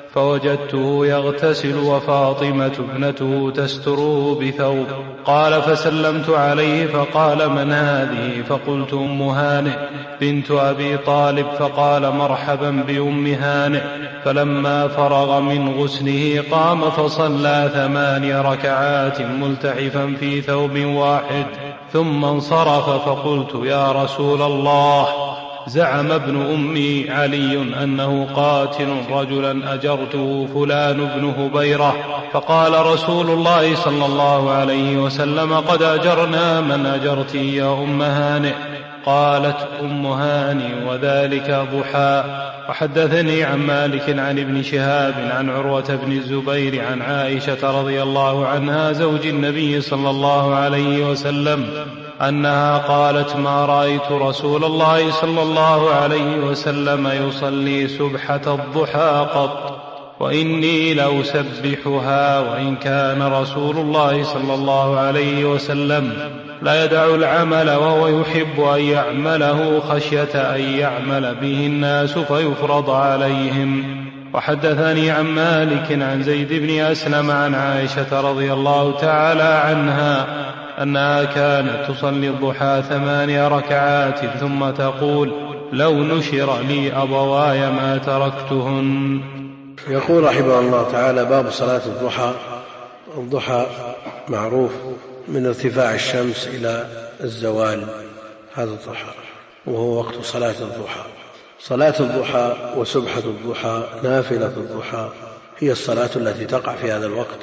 فوجدته يغتسل وفاطمة ابنته تستره بثوب. قال: فسلمت عليه فقال: من هذه؟ فقلت: أم هانئ بنت أبي طالب. فقال: مرحبا بأم هانئ. فلما فرغ من غسله قام فصلى 8 ركعات ملتحفا في ثوب واحد ثم انصرف. فقلت: يا رسول الله، زعم ابن أمي علي أنه قاتل رجلا أجرته فلان بن هبيرة. فقال رسول الله صلى الله عليه وسلم: قد أجرنا من أجرت يا أم هانئ. قالت أم هانئ: وذلك ضحى. وحدثني عن مالك عن ابن شهاب عن عروة بن الزبير عن عائشة رضي الله عنها زوج النبي صلى الله عليه وسلم أنها قالت: ما رأيت رسول الله صلى الله عليه وسلم يصلي سبحة الضحى قط، وإني لأسبحها، وإن كان رسول الله صلى الله عليه وسلم لا يدع العمل وهو يحب أن يعمله خشية أن يعمل به الناس فيفرض عليهم. وحدثني عن مالك عن زيد بن أسلم عن عائشة رضي الله تعالى عنها أنها كانت تصلي الضحى 8 ركعات ثم تقول: لو نشر لي أبواي ما تركتهن. يقول رحمه الله تعالى: باب صلاة الضحى. الضحى معروف من ارتفاع الشمس إلى الزوال، هذا الضحى، وهو وقت صلاة الضحى. صلاة الضحى وسبحة الضحى نافلة الضحى هي الصلاة التي تقع في هذا الوقت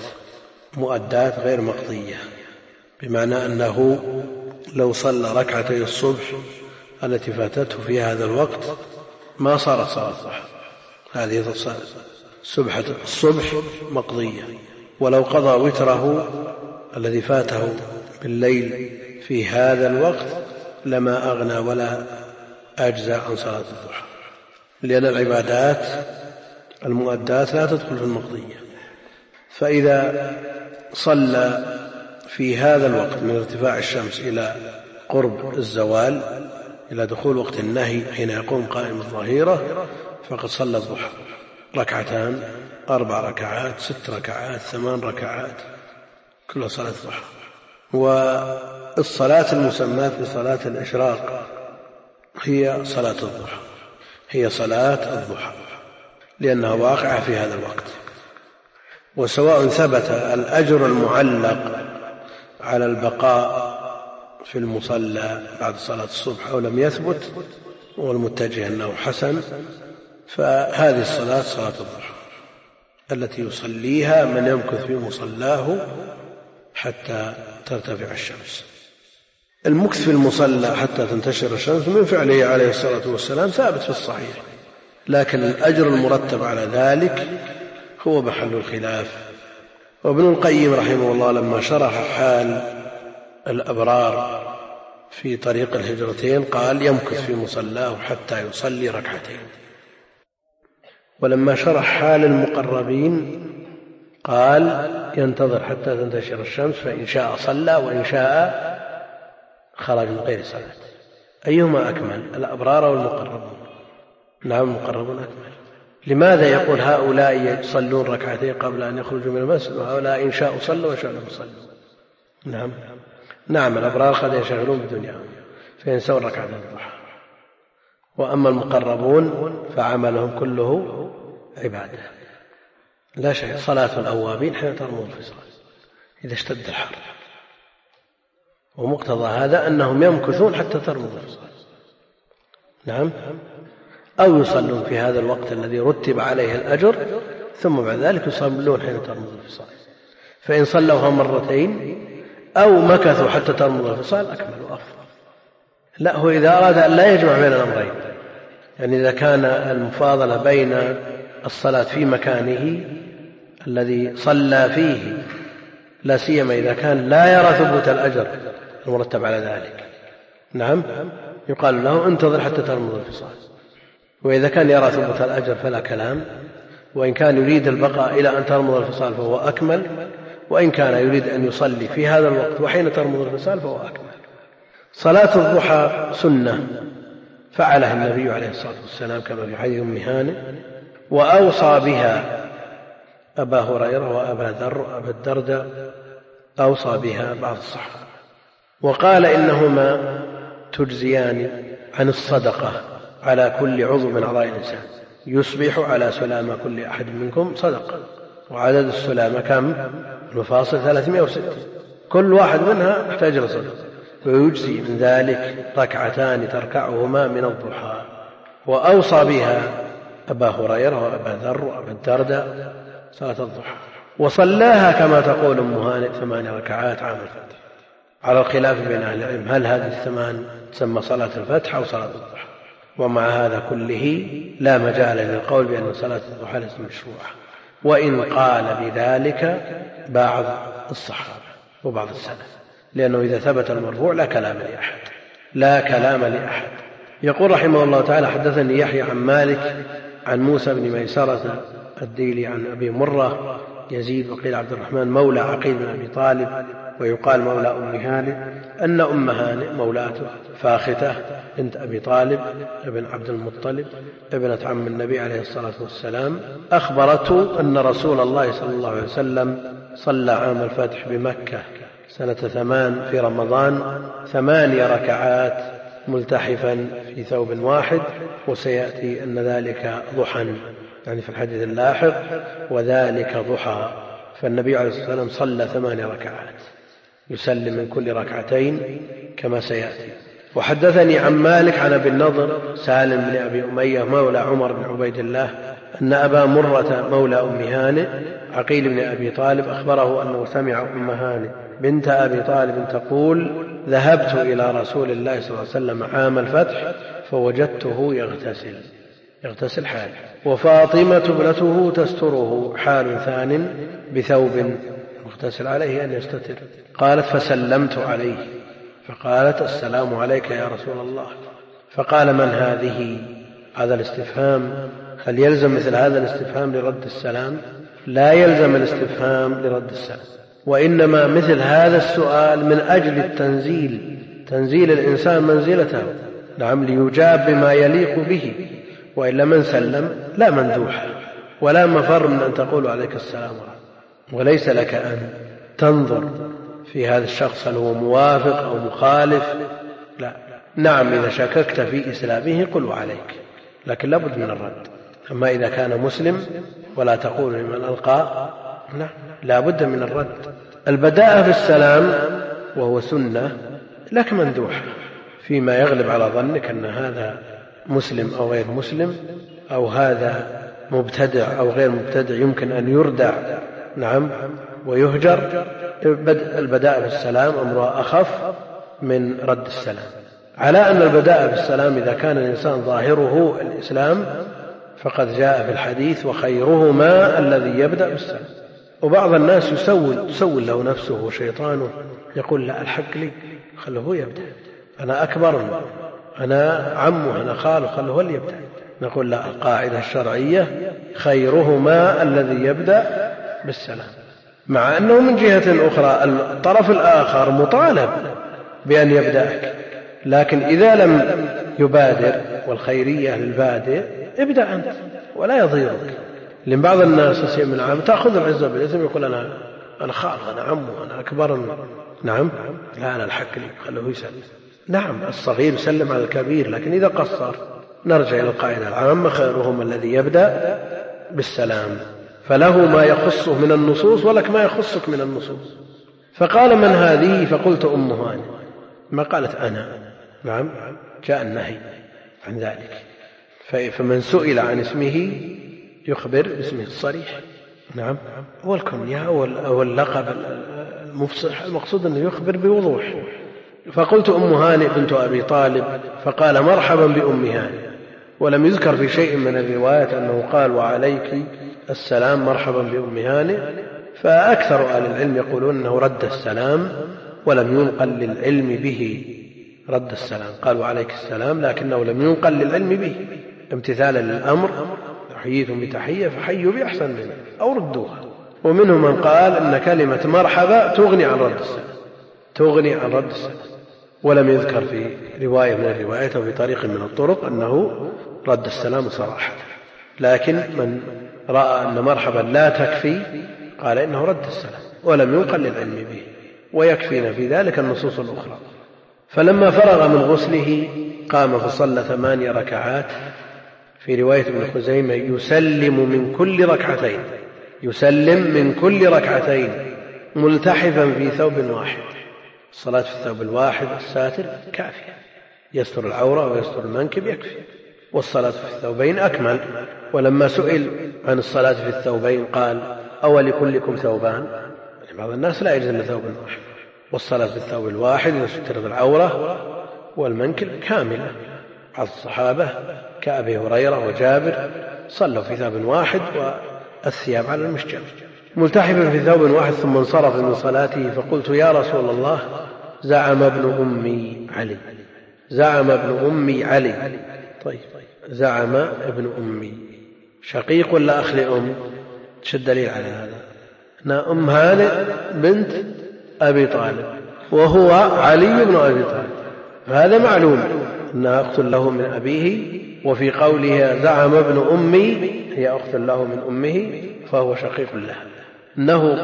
مؤدات غير مقضية، بمعنى أنه لو صلى ركعتي الصبح التي فاتته في هذا الوقت ما صارت صلاة الضحى. هذه سبحة الصبح مقضية. ولو قضى وتره الذي فاته بالليل في هذا الوقت لما أغنى ولا أجزى عن صلاة الضحى، لأن العبادات المؤدات لا تدخل في المقضية. فإذا صلى في هذا الوقت من ارتفاع الشمس إلى قرب الزوال إلى دخول وقت النهي حين يقوم قائم الظهيرة فقد صلى الضحى 2 4 ركعات 6 ركعات 8 ركعات كل صلاة الضحى. والصلاة المسماة بصلاة الإشراق هي صلاة الضحى، هي صلاة الضحى لأنها واقعة في هذا الوقت. وسواء ثبت الأجر المعلق على البقاء في المصلى بعد صلاة الصبح أو لم يثبت، والمتجه أنه حسن، فهذه الصلاة صلاة الضحى التي يصليها من يمكث في مصلاه حتى ترتفع الشمس. المكث في المصلى حتى تنتشر الشمس من فعله عليه الصلاة والسلام ثابت في الصحيح، لكن الأجر المرتب على ذلك هو محل الخلاف. وابن القيم رحمه الله لما شرح حال الأبرار في طريق الهجرتين قال: يمكث في مصلاه حتى يصلي 2 ركعتين. ولما شرح حال المقربين قال: ينتظر حتى تنتشر الشمس، فإن شاء صلى وإن شاء خرج من غير صلاة. أيهما أكمل، الأبرار أو المقربون؟ نعم المقربون أكمل. لماذا يقول هؤلاء يصلون ركعتين قبل أن يخرجوا من المسجد وهؤلاء إن شاءوا صلوا وإن شاءوا لم يصلوا؟ نعم الأبرار قد ينشغلون بدنياهم فينسون ركعة الضحى، وأما المقربون فعملهم كله عبادة لا شيء. صلاة الأوابين حين ترمض الفصال إذا اشتد الحر، ومقتضى هذا أنهم يمكثون حتى ترمض الفصال. نعم، أو يصلون في هذا الوقت الذي رتب عليه الأجر ثم بعد ذلك يصلون حين ترمض الفصال. فإن صلوها مرتين أو مكثوا حتى ترمض الفصال أكملوا أفضل. لا، هو إذا أراد أن لا يجمع بين الأمرين، يعني إذا كان المفاضلة بين الصلاة في مكانه الذي صلى فيه، لا سيما إذا كان لا يرى ثبوت الأجر المرتب على ذلك، نعم، يقال له انتظر حتى ترمض الفصال. وإذا كان يرى ثبوت الأجر فلا كلام، وإن كان يريد البقاء إلى أن ترمض الفصال فهو أكمل، وإن كان يريد أن يصلي في هذا الوقت وحين ترمض الفصال فهو أكمل. صلاة الضحى سنة فعلها النبي عليه الصلاة والسلام كما في حديث أم هانئ، وأوصى بها أبا هريرة وأبا ذر وأبا الدرداء، أوصى بها بعض الصحابة، وقال إنهما تجزيان عن الصدقة على كل عضو من أعضاء الإنسان، يصبح على سلامة كل أحد منكم صدقة، وعدد السلامة كم؟ المفاصل 360، كل واحد منها يحتاج لصدقة، ويجزي من ذلك ركعتان تركعهما من الضحى. وأوصى بها أبا هريرة وأبا ذر وأبا الدرداء صلاة الضحى، وصلاها كما تقول أم هانئ 8 ركعات عام الفتح، على الخلاف بين أهل العلم هل هذه 8 تسمى صلاة الفتح أو صلاة الضحى. ومع هذا كله لا مجال للقول بأن صلاة الضحى ليست مشروعة، وإن قال بذلك بعض الصحابة وبعض السلف، لأنه إذا ثبت المرفوع لا كلام لأحد، لا كلام لأحد. يقول رحمه الله تعالى: حدثني يحيى عن مالك عن موسى بن ميسرة الديلي عن أبي مرة يزيد وقيل عبد الرحمن مولى عقيل بن أبي طالب ويقال مولى أم هانئ، أن أم هانئ مولاته فاختة بنت أبي طالب ابن عبد المطلب ابنة عم النبي عليه الصلاة والسلام أخبرته أن رسول الله صلى الله عليه وسلم صلى عام الفتح بمكة سنة 8 في رمضان 8 ركعات ملتحفا في ثوب واحد، وسيأتي أن ذلك ضحى يعني في الحديث اللاحق، وذلك ضحى. فالنبي عليه الصلاة والسلام صلى 8 ركعات يسلم من كل ركعتين كما سيأتي. وحدثني عن مالك عن أبي النضر سالم بن أبي أمية مولى عمر بن عبيد الله أن أبا مرة مولى أم هانئ عقيل بن أبي طالب أخبره أنه سمع أم هانئ بنت أبي طالب تقول: ذهبت إلى رسول الله صلى الله عليه وسلم عام الفتح فوجدته يغتسل حال، وفاطمة ابنته تستره حال ثان بثوب مغتسل عليه أن يستتر. قالت: فسلمت عليه فقالت: السلام عليك يا رسول الله. فقال: من هذه؟ هذا الاستفهام هل يلزم مثل هذا الاستفهام لرد السلام؟ لا يلزم الاستفهام لرد السلام، وإنما مثل هذا السؤال من أجل التنزيل، تنزيل الإنسان منزلته، نعم، ليجاب بما يليق به، وإلا من سلم لا مندوح ولا مفر من أن تقول عليك السلام، وليس لك أن تنظر في هذا الشخص هل هو موافق أو مخالف، لا. نعم إذا شككت في إسلامه قل عليك، لكن لابد من الرد. أما إذا كان مسلم ولا تقول لمن ألقى، لا بد من الرد. البداءة في السلام وهو سنة لك مندوح فيما يغلب على ظنك أن هذا مسلم أو غير مسلم، أو هذا مبتدع أو غير مبتدع يمكن أن يردع، نعم، ويهجر. البداءة بالسلام أمرها أخف من رد السلام، على أن البداءة بالسلام إذا كان الإنسان ظاهره الإسلام فقد جاء في الحديث: وخيرهما الذي يبدأ بالسلام. وبعض الناس يسول له نفسه وشيطانه، يقول: لا، الحق لي، خله هو يبدأ، أنا أكبر، أنا عمه، أنا خاله، خله هو اللي يبدأ. نقول: لا، القاعدة الشرعية خيرهما الذي يبدأ بالسلام، مع أنه من جهة أخرى الطرف الآخر مطالب بأن يبدأك، لكن إذا لم يبادر والخيرية للبادئ ابدأ أنت ولا يضيرك. لأن بعض الناس يسيء من العام تأخذ العزة بالإثم يقول أنا خال أنا عمه أنا أكبر. نعم لا أنا الحق لي خلوه يسلم. نعم الصغير يسلم على الكبير، لكن إذا قصر نرجع إلى القاعدة العامة خيرهم الذي يبدأ بالسلام، فله ما يخصه من النصوص ولك ما يخصك من النصوص. فقال من هذه؟ فقلت أم هانئ. ما قالت أنا. نعم جاء النهي عن ذلك. فمن سئل عن اسمه يخبر باسمه الصريح. نعم والكنية أو اللقب المفصح المقصود أنه يخبر بوضوح. فقلت أم هانئ بنت أبي طالب، فقال مرحبا بأم هانئ. ولم يذكر في شيء من الروايات أنه قال وعليك السلام مرحبا بأم هانئ. فأكثر أهل العلم يقولون أنه رد السلام ولم ينقل للعلم به رد السلام، قال وعليك السلام لكنه لم ينقل للعلم به امتثالا للأمر حييتم بتحية فحيوا بأحسن منها أو ردوها. ومنهم من قال أن كلمة مرحبا تغني عن رد السلام ولم يذكر في رواية من الروايات أو في طريق من الطرق أنه رد السلام صراحة. لكن من رأى أن مرحبا لا تكفي قال إنه رد السلام ولم ينقل للعلم به، ويكفينا في ذلك النصوص الأخرى. فلما فرغ من غسله قام فصلى 8 ركعات. في رواية ابن خزيمة يسلم من كل ركعتين ملتحفا في ثوب واحد. الصلاة في الثوب الواحد الساتر كافية، يستر العورة ويستر المنكب يكفي، والصلاة في الثوبين أكمل. ولما سئل عن الصلاة في الثوبين قال أولكلكم ثوبان؟ بعض الناس لا يجوز إلا ثوب واحد، والصلاة في الثوب الواحد يستر العورة والمنكب كاملة. بعض الصحابة كأبي هريرة وجابر صلوا في ثوب واحد والثياب على المشجر، ملتحفا في ثوب واحد. ثم انصرف من صلاته فقلت يا رسول الله زعم ابن أمي علي. طيب زعم ابن أمي شقيق ولا أخ لأم؟ شو الدليل على هذا؟ أن أم هانئ بنت أبي طالب وهو علي بن أبي طالب، هذا معلوم أنها أخت له من أبيه. وفي قولها زعم ابن أمي هي أخت له من أمه فهو شقيق لها. إنه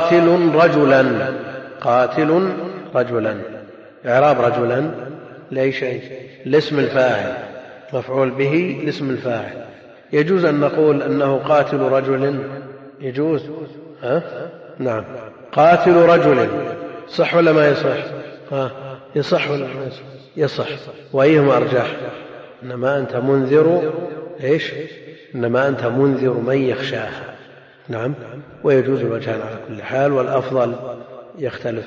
قاتل رجلا. إعراب رجلا لأي شيء؟ لاسم الفاعل، مفعول به لاسم الفاعل. يجوز أن نقول أنه قاتل رجل؟ يجوز نعم قاتل رجل. صح ولا ما يصح؟ يصح ولا ما يصح؟ يصح. وأيهما أرجح؟ إنما أنت منذر من يخشاها. نعم ويجوز الوجهان على كل حال، والأفضل يختلف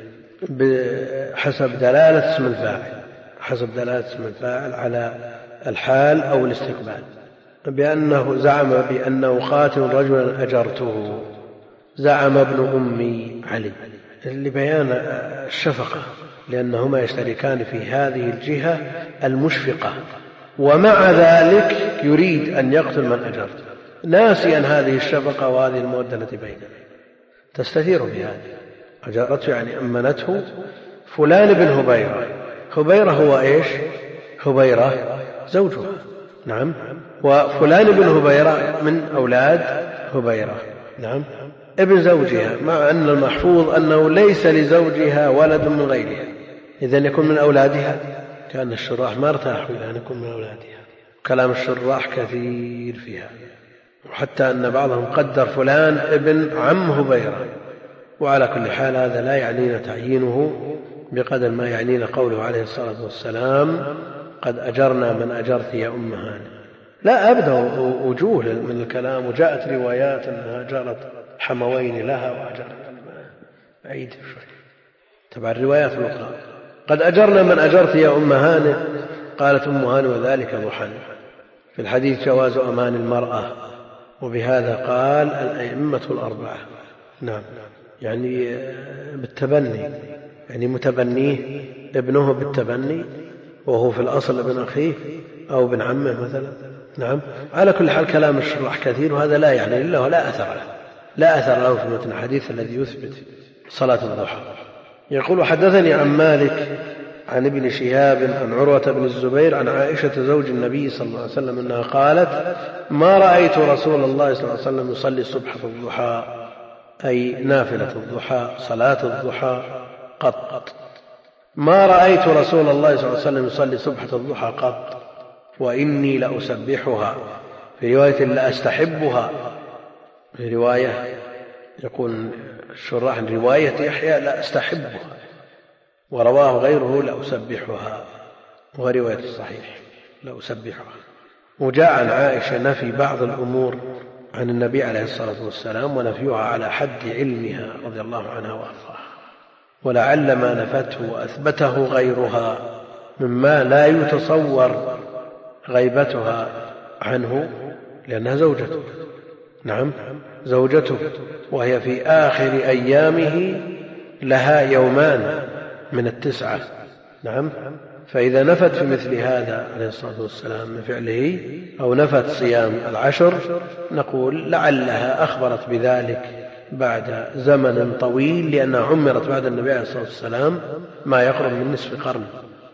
حسب دلالة اسم الفاعل على الحال أو الاستقبال. بأنه زعم بأنه قاتل رجلا أجرته، زعم ابن أمي علي لبيان الشفقة، لأنهما يشتركان في هذه الجهة المشفقة، ومع ذلك يريد أن يقتل من أجرته ناسيا هذه الشفقة وهذه المودة التي بيننا. تستثير بهذه أجرته يعني أمنته فلان بن هبيرة هو إيش؟ هبيرة زوجها. نعم وفلان بن هبيرة من أولاد هبيرة. نعم ابن زوجها، مع أن المحفوظ أنه ليس لزوجها ولد من غيرها، إذن يكون من أولادها. كأن الشراح ما ارتاحوا إلى أن يكون من أولادها. كلام الشراح كثير فيها، وحتى أن بعضهم قدر فلان ابن عم هبيرة. وعلى كل حال هذا لا يعنينا تعيينه بقدر ما يعنينا قوله عليه الصلاة والسلام قد أجرنا من أجرت يا أم هانئ. لا أبدأ وجوه من الكلام، وجاءت روايات أنها أجرت حموين لها وأجرت بعيد شوي تبع الروايات الأخرى. قد أجرنا من أجرت يا أم هانئ. قالت أم هانئ وذلك ضحى. في الحديث جواز أمان المرأة، وبهذا قال الأئمة الأربعة. نعم يعني بالتبني، يعني متبنيه ابنه بالتبني وهو في الأصل ابن أخيه أو ابن عمه مثلا. نعم على كل حال كلام الشراح كثير، وهذا لا يعني إلا ولا أثر له في متن الحديث الذي يثبت صلاة الضحى. يقول حدثني عن مالك عن ابن شهاب عن عروة بن الزبير عن عائشة زوج النبي صلى الله عليه وسلم أنها قالت: ما رأيت رسول الله صلى الله عليه وسلم يصلي الصبح في الضحى، أي نافلة الضحى صلاة الضحى قط. ما رأيت رسول الله صلى الله عليه وسلم يصلي صبحة الضحى قط وإني لأسبحها، في رواية لأستحبها، في رواية يقول الشراح رواية يحيى لأستحبها، ورواه غيره لأسبحها، ورواية الصحيح لأسبحها. وجاء عن عائشة نفي بعض الأمور عن النبي عليه الصلاة والسلام ونفيها على حد علمها رضي الله عنها وأرضاها، ولعل ما نفته وأثبته غيرها مما لا يتصور غيبتها عنه، لأنها زوجته، نعم زوجته، وهي في آخر أيامه لها يومان من التسعة، نعم. فإذا نفت في مثل هذا عليه الصلاة والسلام من فعله أو نفت صيام العشر نقول لعلها أخبرت بذلك بعد زمن طويل، لأنها عمرت بعد النبي عليه الصلاة والسلام ما يقرب من نصف قرن،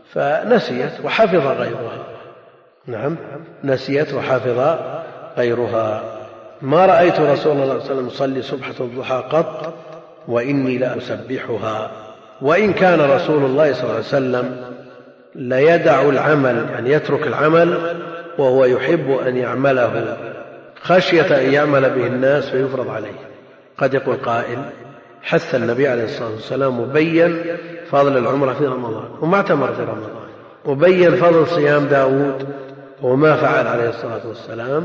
فنسيت وحفظ غيرها، نعم نسيت وحفظ غيرها. ما رأيت رسول الله صلى الله عليه وسلم يصلي صبحة الضحى قط وإني لأسبحها. وإن كان رسول الله صلى الله عليه وسلم ليدع العمل، يعني يترك العمل وهو يحب أن يعمله خشية أن يعمل به الناس فيفرض عليه. قد يقول قائل: حث النبي عليه الصلاة والسلام وبين فضل العمرة في رمضان وما اعتمر في رمضان، وبين فضل صيام داود وما فعل عليه الصلاة والسلام.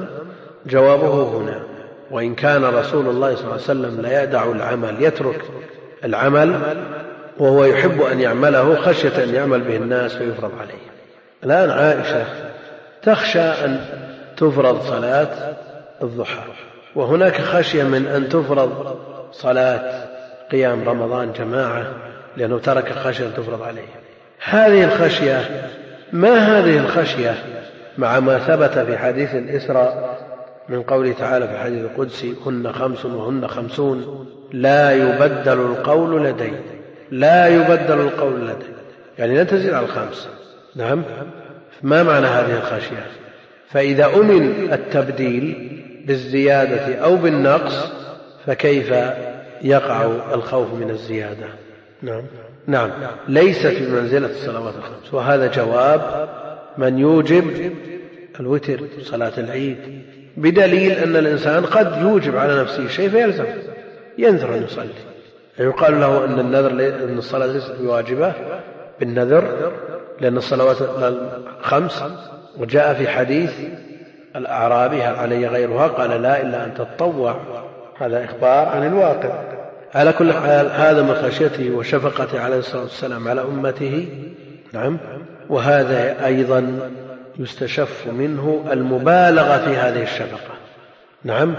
جوابه هنا: وإن كان رسول الله صلى الله عليه وسلم ليدع العمل، يترك العمل وهو يحب أن يعمله خشية أن يعمل به الناس فيفرض عليه. الآن عائشة تخشى أن تفرض صلاة الضحى، وهناك خشية من أن تفرض صلاة قيام رمضان جماعة، لأنه ترك خشية أن تفرض عليه. هذه الخشية، ما هذه الخشية مع ما ثبت في حديث الإسراء من قوله تعالى في الحديث القدسي: هن 5 وهن 50 لا يبدل القول لدي، لا يبدل القول لدي، يعني لا تزيد على 5. نعم، ما معنى هذه الخشية؟ فإذا أمن التبديل بالزيادة أو بالنقص فكيف يقع الخوف من الزيادة؟ نعم ليست بمنزلة الصلوات الخمس. وهذا جواب من يوجب الوتر صلاة العيد، بدليل أن الإنسان قد يوجب على نفسه شيء فيلزم ينذر أن يصلي، يقال له أن الصلاة ليست بواجبة بالنذر لأن الصلوات الخمس. وجاء في حديث الأعرابي: هل علي غيرها؟ قال: لا، إلا أن تتطوع. هذا إخبار عن الواقع. على كل حال هذا من خشيته وشفقته عليه الصلاة والسلام على أمته. نعم. وهذا أيضا يستشف منه المبالغة في هذه الشفقة. نعم،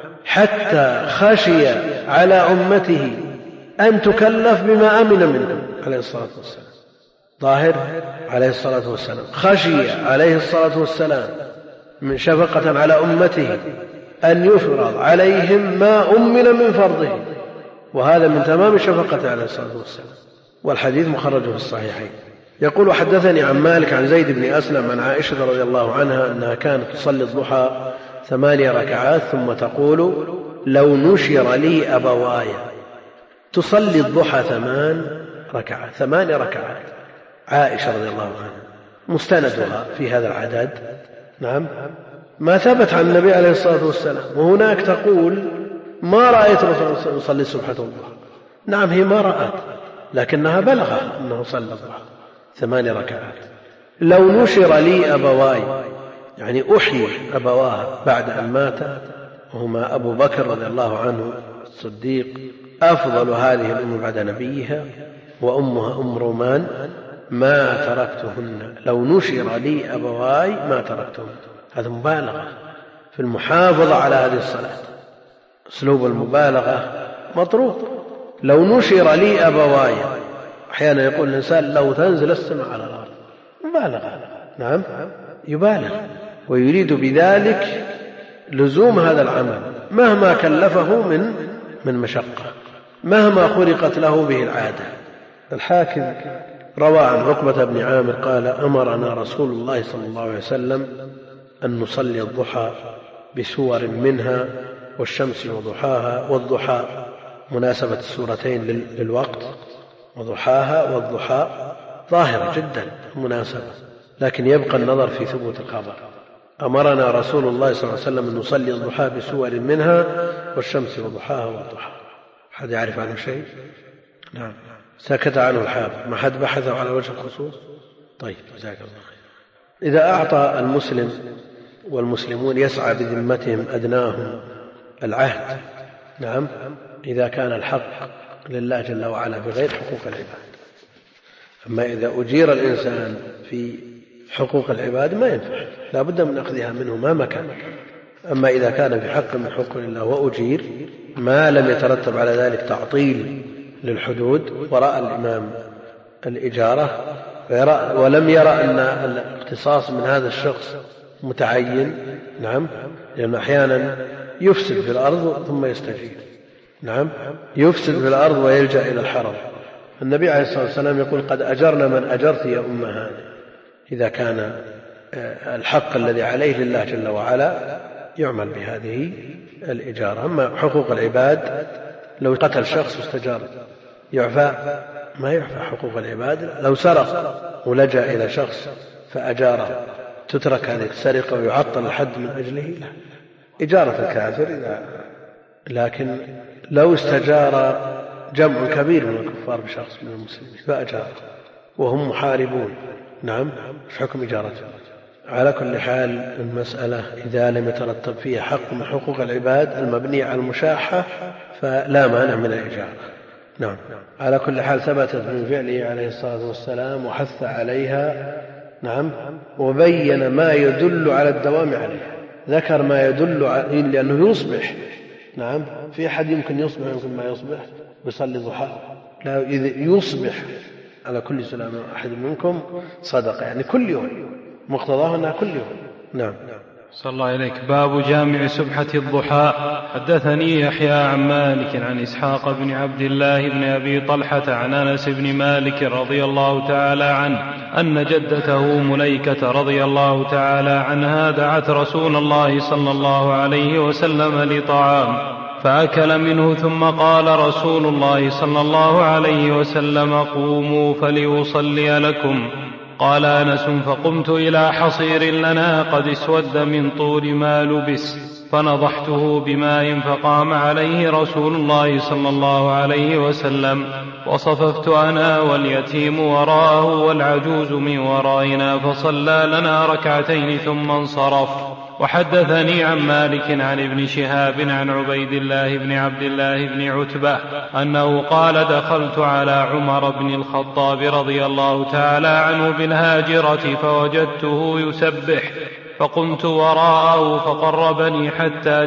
حتى خشي على أمته أن تكلف بما أمن منه عليه الصلاة والسلام. ظاهر عليه الصلاة والسلام خشي عليه الصلاة والسلام من شفقة على أمته أن يفرض عليهم ما أمن من فرضه، وهذا من تمام شفقته عليه الصلاة والسلام. والحديث مخرج في الصحيحين. يقول: حدثني عن مالك عن زيد بن أسلم عن عائشة رضي الله عنها أنها كانت تصلي الضحى 8 ركعات ثم تقول: لو نشر لي أبواي. تصلي الضحى 8 ركعات عائشة رضي الله عنها، مستندها في هذا العدد نعم ما ثبت عن النبي عليه الصلاة والسلام. وهناك تقول: ما رأيت رسول الله يصلي سبحة الضحى. نعم، هي ما رأت، لكنها بلغ أنه صلى الضحى 8 ركعات. لو نشر لي أبواي، يعني أحيي أبواها بعد أن مات، وهما أبو بكر رضي الله عنه الصديق أفضل هذه الأمة بعد نبيها، وأمها أم رومان، ما تركتهن. لو نشر لي أبواي ما تركتهن. هذا مبالغة في المحافظة على هذه الصلاة، أسلوب المبالغة مطروق. لو نشر لي أبواي، أحيانا يقول الإنسان: لو تنزل السماء على الأرض، مبالغة. نعم، يبالغ ويريد بذلك لزوم هذا العمل مهما كلفه من مشقة، مهما خلقت له به العادة. الحاكم روى عن عقبة بن عامر قال أمرنا رسول الله صلى الله عليه وسلم أن نصلي الضحى بسور منها والشمس وضحاها. والضحى مناسبة السورتين للوقت، وضحاها والضحى ظاهرة جدا مناسبة، لكن يبقى النظر في ثبوت الخبر. أمرنا رسول الله صلى الله عليه وسلم أن نصلي الضحى بسور منها والشمس وضحاها والضحى. حد يعرف عنه شيء؟ نعم. سكت عنه الحافظ، ما حد بحثه على وجه الخصوص؟ طيب جزاك الله خير. إذا أعطى المسلم والمسلمون يسعى بذمتهم أدناهم العهد، نعم، إذا كان الحق لله جل وعلا بغير حقوق العباد. أما إذا أجير الإنسان في حقوق العباد ما ينفع، لا بد من أخذها منه ما مكان. أما إذا كان في حق من حقوق الله وأجير ما لم يترتب على ذلك تعطيل للحدود، ورأى الإمام الإجارة ولم يرى أن الاقتصاص من هذا الشخص متعين، نعم، لأن أحيانا يفسد في الأرض ثم يستجير، نعم، يفسد في الأرض ويلجأ إلى الحرم. النبي عليه الصلاة والسلام يقول قد أجرنا من أجرت يا أم هانئ. إذا كان الحق الذي عليه لله جل وعلا يعمل بهذه الإجارة. أما حقوق العباد لو قتل شخص واستجار يعفى؟ ما يعفى حقوق العباد. لو سرق ولجأ إلى شخص فأجاره تترك هذه السرقة ويعطل الحد من أجله؟ لا. إجارة الكافر لكن لو استجار جمع كبير من الكفار بشخص من المسلمين فأجار وهم محاربون، نعم، في حكم إجارته. على كل حال المسألة إذا لم يترتب فيها حق من حقوق العباد المبنية على المشاحة فلا مانع من الإجارة، نعم. على كل حال ثبتت من فعله عليه الصلاة والسلام وحث عليها، نعم، وبين ما يدل على الدوام عليها. ذكر ما يدل عليه لأنه يصبح، نعم، في أحد يمكن يصبح يمكن ما يصبح بيصلي ضحى، لا، إذا يصبح على كل سلام أحد منكم صدقة، يعني كل يوم، مقتضاه أنها كل يوم، نعم. صلى الله إليك. باب جامع سبحة الضحى. حدثني يحيى عن مالك عن إسحاق بن عبد الله بن أبي طلحة عن أنس بن مالك رضي الله تعالى عنه أن جدته مليكة رضي الله تعالى عنها دعت رسول الله صلى الله عليه وسلم لطعام فأكل منه، ثم قال رسول الله صلى الله عليه وسلم قوموا فليصلي لكم. قال أنس فقمت إلى حصير لنا قد اسود من طول ما لبس فنضحته بماء فقام عليه رسول الله صلى الله عليه وسلم، وصففت أنا واليتيم وراءه والعجوز من ورائنا فصلى لنا ركعتين ثم انصرف. وحدثني عن مالك عن ابن شهاب عن عبيد الله بن عبد الله بن عتبة أنه قال دخلت على عمر بن الخطاب رضي الله تعالى عنه بالهاجرة فوجدته يسبح فقمت وراءه فقربني حتى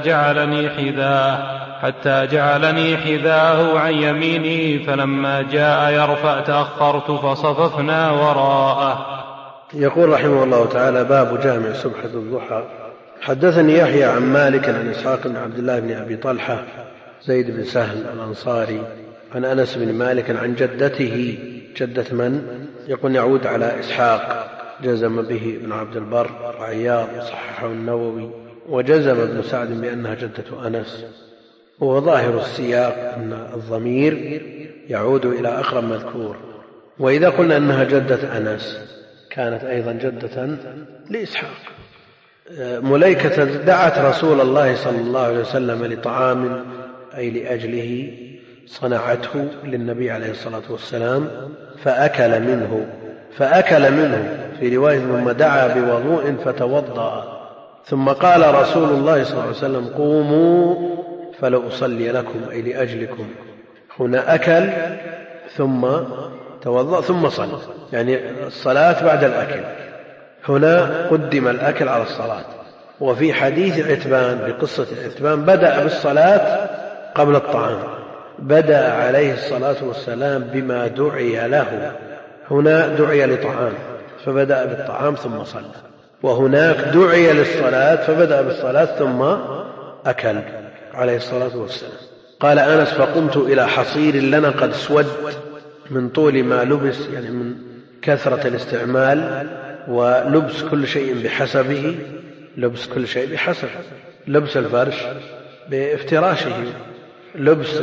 جعلني حذاه عن يمينه، فلما جاء يرفع تأخرت فصففنا وراءه. يقول رحمه الله تعالى باب جامع سبحة الضحى. حدثني يحيى عن مالك عن إسحاق بن عبد الله بن أبي طلحة زيد بن سهل الأنصاري عن أنس بن مالك عن جدته. جدة من؟ يقول يعود على إسحاق، جزم به ابن عبد البر وعياض وصححه النووي، وجزم ابن سعد بأنها جدة أنس. وظاهر السياق أن الضمير يعود إلى أقرب مذكور، وإذا قلنا أنها جدة أنس كانت أيضا جدة لإسحاق. مليكة دعت رسول الله صلى الله عليه وسلم لطعام أي لأجله صنعته للنبي عليه الصلاة والسلام فأكل منه في رواية ثم دعا بوضوء فتوضأ، ثم قال رسول الله صلى الله عليه وسلم قوموا فلأصلي لكم أي لأجلكم. هنا أكل ثم توضأ ثم صلى، يعني الصلاة بعد الأكل. هنا قدم الأكل على الصلاة. وفي حديث عتبان بقصة عتبان بدأ بالصلاة قبل الطعام، بدأ عليه الصلاة والسلام بما دعي له. هنا دعي لطعام فبدأ بالطعام ثم صلى، وهناك دعي للصلاة فبدأ بالصلاة ثم أكل عليه الصلاة والسلام. قال أنس فقمت إلى حصير لنا قد اسود من طول ما لبس، يعني من كثرة الاستعمال ولبس كل شيء بحسبه، لبس كل شيء بحسب، لبس الفرش بافتراشه، لبس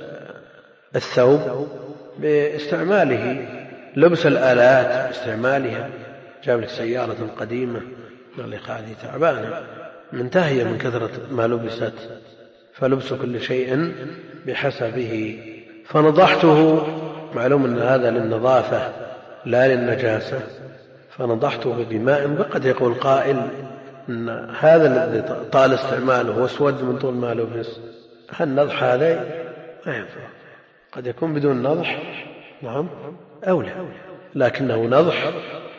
الثوب باستعماله، لبس الآلات باستعمالها. جاب لك سيارة قديمة قال لك هذه تعبانة منتهية من كثرة ما لبست، فلبس كل شيء بحسبه. فنضحته، معلوم أن هذا للنظافة لا للنجاسة، فنضحته بماء. وقد يقول قائل أن هذا الذي طال استعماله واسود من طول ما لبس، هل نضح هذا ما ينفع، قد يكون بدون نضح نعم أولى، لكنه نضح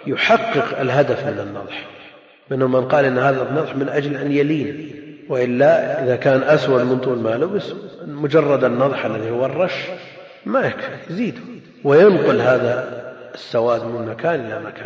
يحقق الهدف من النضح. منهم من قال إن هذا النضح من أجل أن يلين، وإلا إذا كان أسود من طول ما لبس مجرد النضح الذي هو الرش ما يكفي، يزيد وينقل هذا السواد من مكان إلى مكان.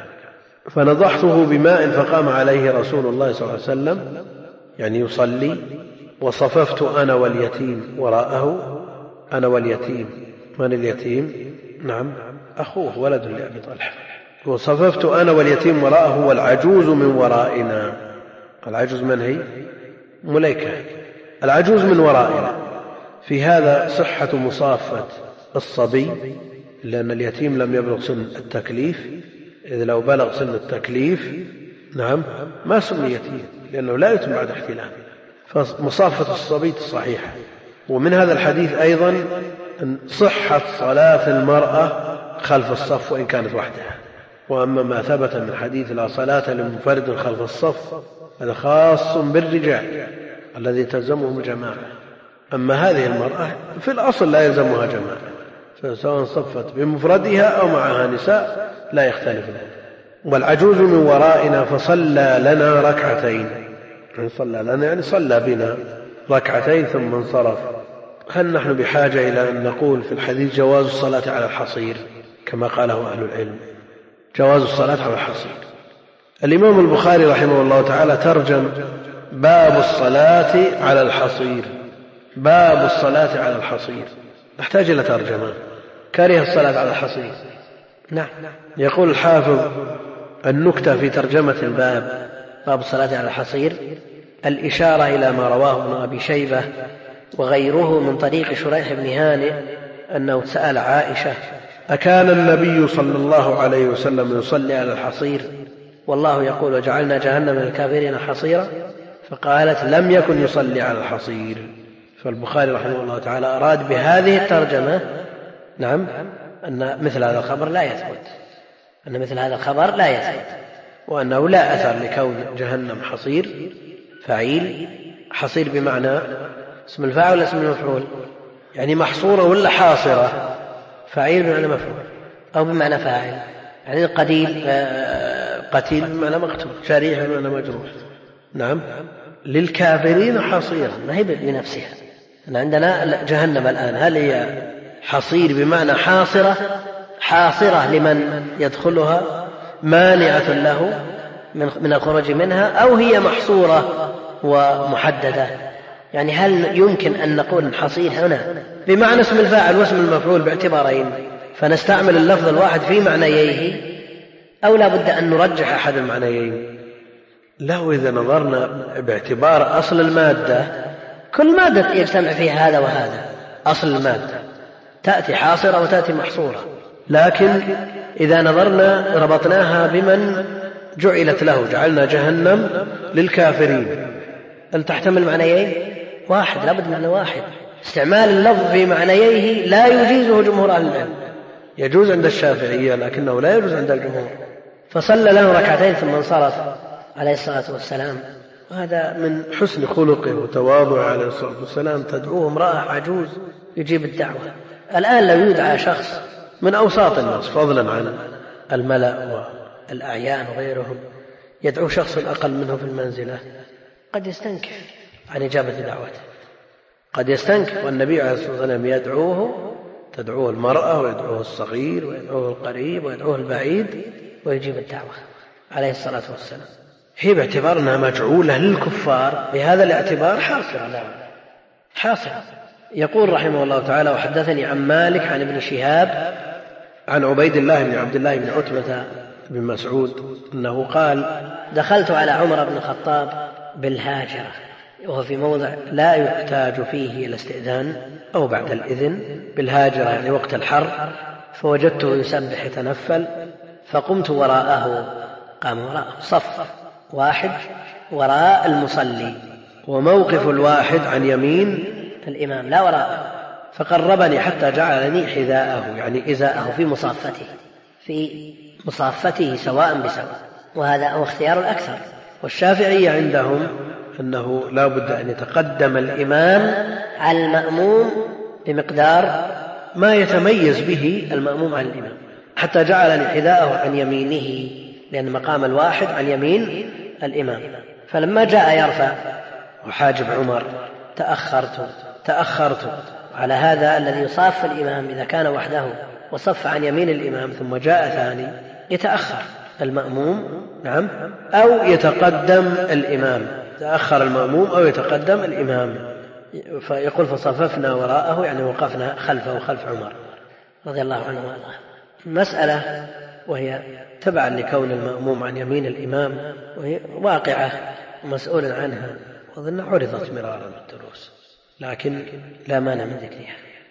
فنضحته بماء فقام عليه رسول الله صلى الله عليه وسلم يعني يصلي، وصففت أنا واليتيم وراءه. أنا واليتيم، من اليتيم؟ نعم أخوه ولد لأبي طلحة. وصففت أنا واليتيم وراءه والعجوز من ورائنا. العجوز من هي؟ مليكة. العجوز من ورائنا. في هذا صحة مصافة الصبي، لأن اليتيم لم يبلغ سن التكليف، إذ لو بلغ سن التكليف نعم ما سمي يتيم، لأنه لا يتم بعد احتلام. فمصافة الصبي صحيحة. ومن هذا الحديث أيضا أن صحة صلاة المرأة خلف الصف وإن كانت وحدها. وأما ما ثبت من حديث لا صلاة لمنفرد خلف الصف هذا خاص بالرجال الذي تلزمهم الجماعة. أما هذه المرأة في الأصل لا يلزمها جماعة، فسواء صفت بمفردها أو معها نساء لا يختلف. والعجوز من ورائنا فصلى لنا ركعتين، صلى لنا يعني صلى بنا ركعتين ثم انصرف. هل نحن بحاجة إلى أن نقول في الحديث جواز الصلاة على الحصير كما قاله أهل العلم؟ جواز الصلاة على الحصير. الإمام البخاري رحمه الله تعالى ترجم باب الصلاة على الحصير، باب الصلاة على الحصير، نحتاج إلى ترجمة. كره الصلاة على الحصير. نعم. يقول الحافظ النكتة في ترجمة الباب باب الصلاة على الحصير الإشارة إلى ما رواه ابن أبي شيبة وغيره من طريق شريح بن هانئ أنه سأل عائشة أكان النبي صلى الله عليه وسلم يصلي على الحصير والله يقول وجعلنا جهنم للكافرين حصيرا؟ فقالت لم يكن يصلي على الحصير. فالبخاري رحمه الله تعالى أراد بهذه الترجمة نعم أن مثل هذا الخبر لا يثبت، أن مثل هذا الخبر لا يثبت، وأنه لا أثر لكون جهنم حصير فعيل. حصير بمعنى اسم الفاعل ولا اسم المفعول؟ يعني محصورة ولا حاصرة؟ فعيل بمعنى مفعول أو بمعنى فاعل، يعني قتيل بمعنى مقتول، جريح بمعنى مجروح. نعم. للكافرين حصيرا، ما هي بنفسها. عندنا جهنم الآن هل هي حصير بمعنى حاصرة، حاصرة لمن يدخلها مانعة له من الخروج منها، أو هي محصورة ومحددة؟ يعني هل يمكن أن نقول حصير هنا بمعنى اسم الفاعل واسم المفعول باعتبارين، فنستعمل اللفظ الواحد في معنييه، أو لا بد أن نرجح أحد المعنيين؟ له إذا نظرنا باعتبار أصل المادة، كل مادة يجتمع فيها هذا وهذا، أصل المادة تأتي حاصرة وتأتي محصورة. لكن إذا نظرنا ربطناها بمن جعلت له، جعلنا جهنم للكافرين، هل تحتمل معنيين؟ واحد، لابد معنى واحد. استعمال اللفظ في معنييه لا يجيزه جمهور أهل العلم، يجوز عند الشافعية لكنه لا يجوز عند الجمهور. فصلى له ركعتين ثم انصرف عليه الصلاة والسلام. وهذا من حسن خلقه وتواضعه عليه الصلاة والسلام، تدعوه امرأة عجوز يجيب الدعوة. الآن لو يدعى شخص من أوساط الناس فضلا عن الملأ والأعيان وغيرهم، يدعو شخص أقل منه في المنزلة، قد يستنكف عن إجابة دعوته، قد يستنكف. والنبي عليه الصلاة والسلام يدعوه، تدعوه المرأة ويدعوه الصغير ويدعوه القريب ويدعوه البعيد ويجيب الدعوة عليه الصلاة والسلام. هي باعتبار أنها مجعولة للكفار بهذا الاعتبار حاصرة، لا حاصرة. يقول رحمه الله تعالى وحدثني عن مالك عن ابن شهاب عن عبيد الله بن عبد الله بن عتبة بن مسعود أنه قال: دخلت على عمر بن الخطاب بالهاجرة، وهو في موضع لا يحتاج فيه إلى استئذان أو بعد الإذن، بالهاجرة يعني وقت الحر، فوجدته يسبح يتنفل، فقمت وراءه، قام وراءه صف واحد وراء المصلي، وموقف الواحد عن يمين الإمام لا وراءه، فقربني حتى جعلني حذاءه يعني إزاءه في مصافته سواء بسواء، وهذا هو اختيار الأكثر. والشافعية عندهم أنه لا بد أن يتقدم الإمام على المأموم بمقدار ما يتميز به المأموم عن الإمام، حتى جعلني حذاءه عن يمينه، لأن مقام الواحد عن يمين الإمام. فلما جاء يرفع وحاجب عمر تأخرت على هذا الذي يصاف الإمام إذا كان وحده وصف عن يمين الإمام ثم جاء ثاني، يتأخر المأموم نعم أو يتقدم الإمام، تأخر المأموم أو يتقدم الإمام. فيقول: فصففنا وراءه يعني وقفنا خلفه خلف عمر رضي الله عنه وارضاه. مسألة وهي تبعا لكون المأموم عن يمين الإمام، وهي واقعة مسؤول عنها، وظن عرضت مرارا بالدروس، لكن لا مانع من ذكرها.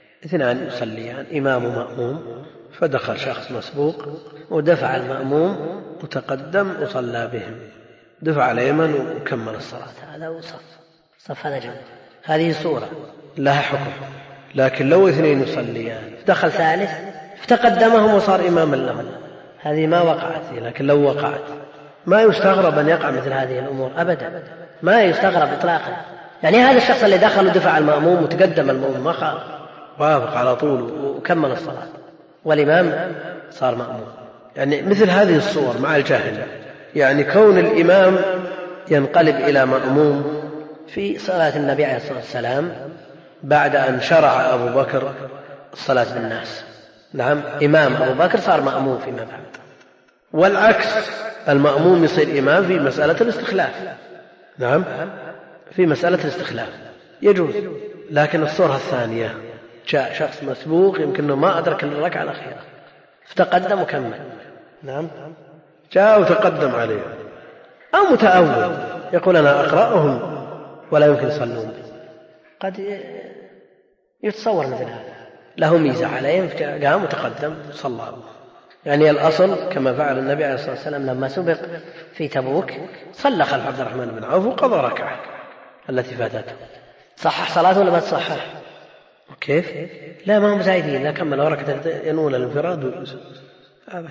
2 يصليان إمام ومأموم، فدخل شخص مسبوق ودفع المأموم وتقدم وصلى بهم، دفع على اليمن وكمل الصلاة، هذا صف هذا جنب، هذه صورة لها حكم. لكن لو 2 يصليان دخل ثالث فتقدمهم وصار إماما لهم، هذه ما وقعت. لكن لو وقعت ما يستغرب أن يقع مثل هذه الأمور أبدا، ما يستغرب إطلاقا. يعني هذا الشخص اللي دخل ودفع المأموم وتقدم المأموم ما خاف، وافق على طول وكمل الصلاة، والإمام صار مأموم. يعني مثل هذه الصور مع الجاهل، يعني كون الإمام ينقلب إلى مأموم في صلاة النبي عليه الصلاة والسلام بعد أن شرع أبو بكر الصلاة بالناس، نعم إمام أبو بكر صار مأموم فيما بعد، والعكس المأموم يصير إمام في مسألة الاستخلاف، نعم في مسألة الاستخلاف يجوز. لكن الصورة الثانية جاء شخص مسبوق يمكنه ما أدرك الركعة الأخيرة فتقدم وكمل، نعم جاء وتقدم عليه، أو متأول يقول أنا أقرأهم ولا يمكن يصلون، قد يتصور مثل هذا، له ميزة عليهم، قام وتقدم صلى. يعني الأصل كما فعل النبي عليه الصلاة والسلام لما سبق في تبوك، صلى خلف عبد الرحمن بن عوف وقضى ركعة التي فاتته. صحح صلاته ولا ما تصحح؟ كيف؟ لا ما هم زايدين، لا كملوا ركعة ينون الانفراد أبد،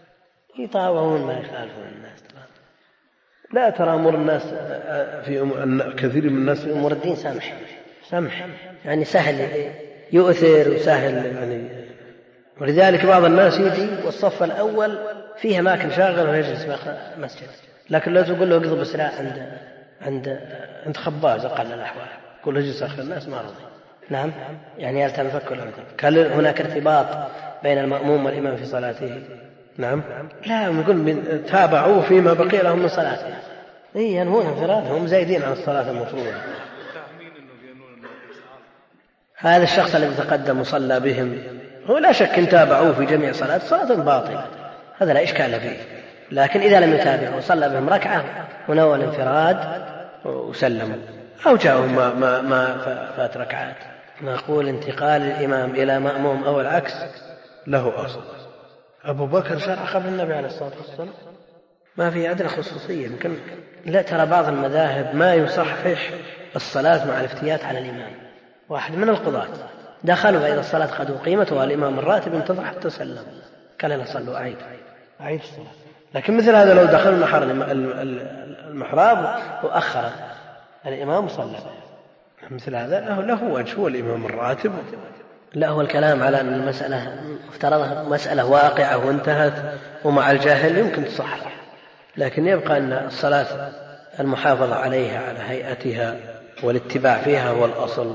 يطاوعون ما يخالفون الناس. لا ترى أمور الناس في كثير من الناس في أمور الدين سمح يعني سهل يؤثر وسهل يعني. ولذلك بعض الناس يجي والصف الأول فيه أماكن شاغل ويجلس مسجد، لكن لو تقول له اقضب السلاح عند خباز أقل الأحوال قل له اجلس آخر الناس ما رضي، نعم يعني يلتم فك الأمر. كان هناك ارتباط بين المأموم والإمام في صلاته، نعم لا يقول تابعوه فيما بقي لهم من صلاته، ينهون انفراد، هم زايدين عن الصلاة المفروضة. هذا الشخص الذي تقدم وصلى بهم هو لا شك ان تابعوه في جميع صلاة باطلة، هذا لا إشكال فيه. لكن إذا لم يتابعوا وصلى بهم ركعة ونوى الانفراد وسلموا، أو جاءوا ما فات ركعات، نقول انتقال الإمام إلى مأموم أو العكس له أصل. أبو بكر شرع قبل النبي عليه الصلاة والسلام، ما في أدنى خصوصية. يمكن لا ترى بعض المذاهب ما يصحح الصلاة مع الافتيات على الإمام. واحد من القضاة دخلوا فإذا الصلاة قد أقيمت والإمام الراتب انتظر حتى سلم، قال لا صلوا أعيد الصلاة. لكن مثل هذا لو دخلوا نحر المحراب وأخر الإمام صلى، مثل هذا له وجه، هو الإمام الراتب. لا هو الكلام على أن المسألة افترضها مسألة واقعة وانتهت ومع الجاهل يمكن تصحح، لكن يبقى أن الصلاة المحافظة عليها على هيئتها والاتباع فيها هو الأصل،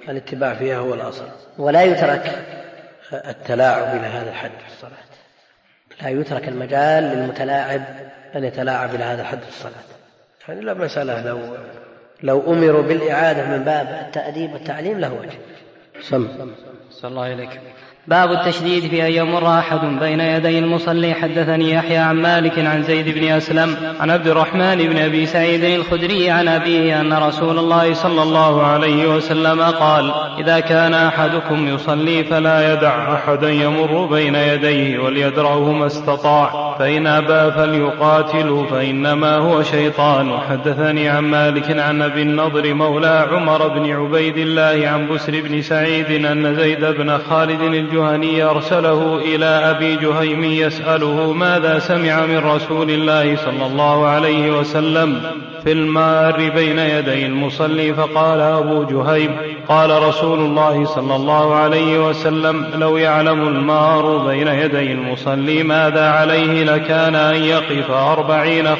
ولا يترك التلاعب إلى هذا الحد في الصلاة، لا يترك المجال للمتلاعب أن يتلاعب إلى هذا الحد في الصلاة. يعني لا مسألة لو أمروا بالإعادة من باب التأديب والتعليم له وجه، صلى الله عليك. باب التشديد في أن يمر أحد بين يدي المصلي. حدثني يحيى عن مالك عن زيد بن أسلم عن عبد الرحمن بن أبي سعيد الخدري عن أبيه أن رسول الله صلى الله عليه وسلم قال: إذا كان أحدكم يصلي فلا يدع أحدا يمر بين يديه وليدرعه ما استطاع، فإن أبى فليقاتله فإنما هو شيطان. وحدثني عن مالك عن أبي النضر مولى عمر بن عبيد الله عن بسر بن سعيد أن زيد بن خالد الجهني أرسله إلى أبي جهيم يسأله ماذا سمع من رسول الله صلى الله عليه وسلم في المار بين يدي المصلي. فقال أبو جهيم: قال رسول الله صلى الله عليه وسلم: لو يعلم المار بين يدي المصلي ماذا عليه لكان أن يقف 40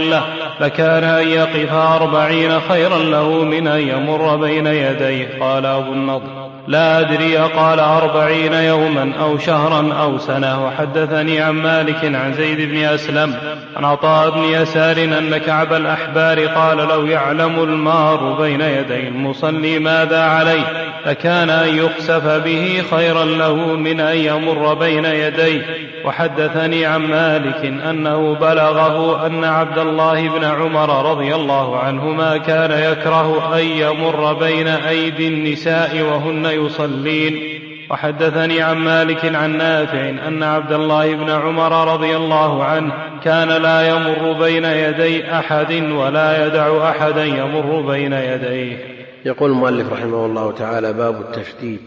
خيرا له من أن يمر بين يديه. قال أبو النضر: لا أدري قال 40 يوما أو شهرا أو سنة. وحدثني عن مالك عن زيد بن أسلم عن عطاء بن يسار أن كعب الأحبار قال: لو يعلم المار بين يدي المصلي ماذا عليه لكان أن يخسف به خيرا له من أن يمر بين يديه. وحدثني عن مالك أنه بلغه أن عبد الله بن عمر رضي الله عنهما كان يكره أن يمر بين أيدي النساء وهن يصلين. وحدثني عن مالك عن نافع أن عبد الله بن عمر رضي الله عنه كان لا يمر بين يدي أحد ولا يدع أحدا يمر بين يديه. يقول المؤلف رحمه الله تعالى: باب التشديد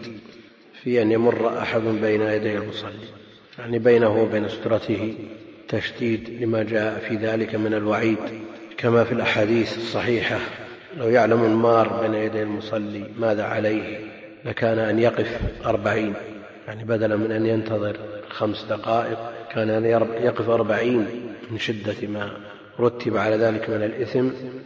في أن يمر أحد بين يدي المصلي، يعني بينه وبين سترته تشديد لما جاء في ذلك من الوعيد، كما في الأحاديث الصحيحة: لو يعلم المار بين يدي المصلي ماذا عليه لكان أن يقف 40، يعني بدلا من أن ينتظر 5 دقائق كان أن يقف 40 من شدة ما رتب على ذلك من الإثم،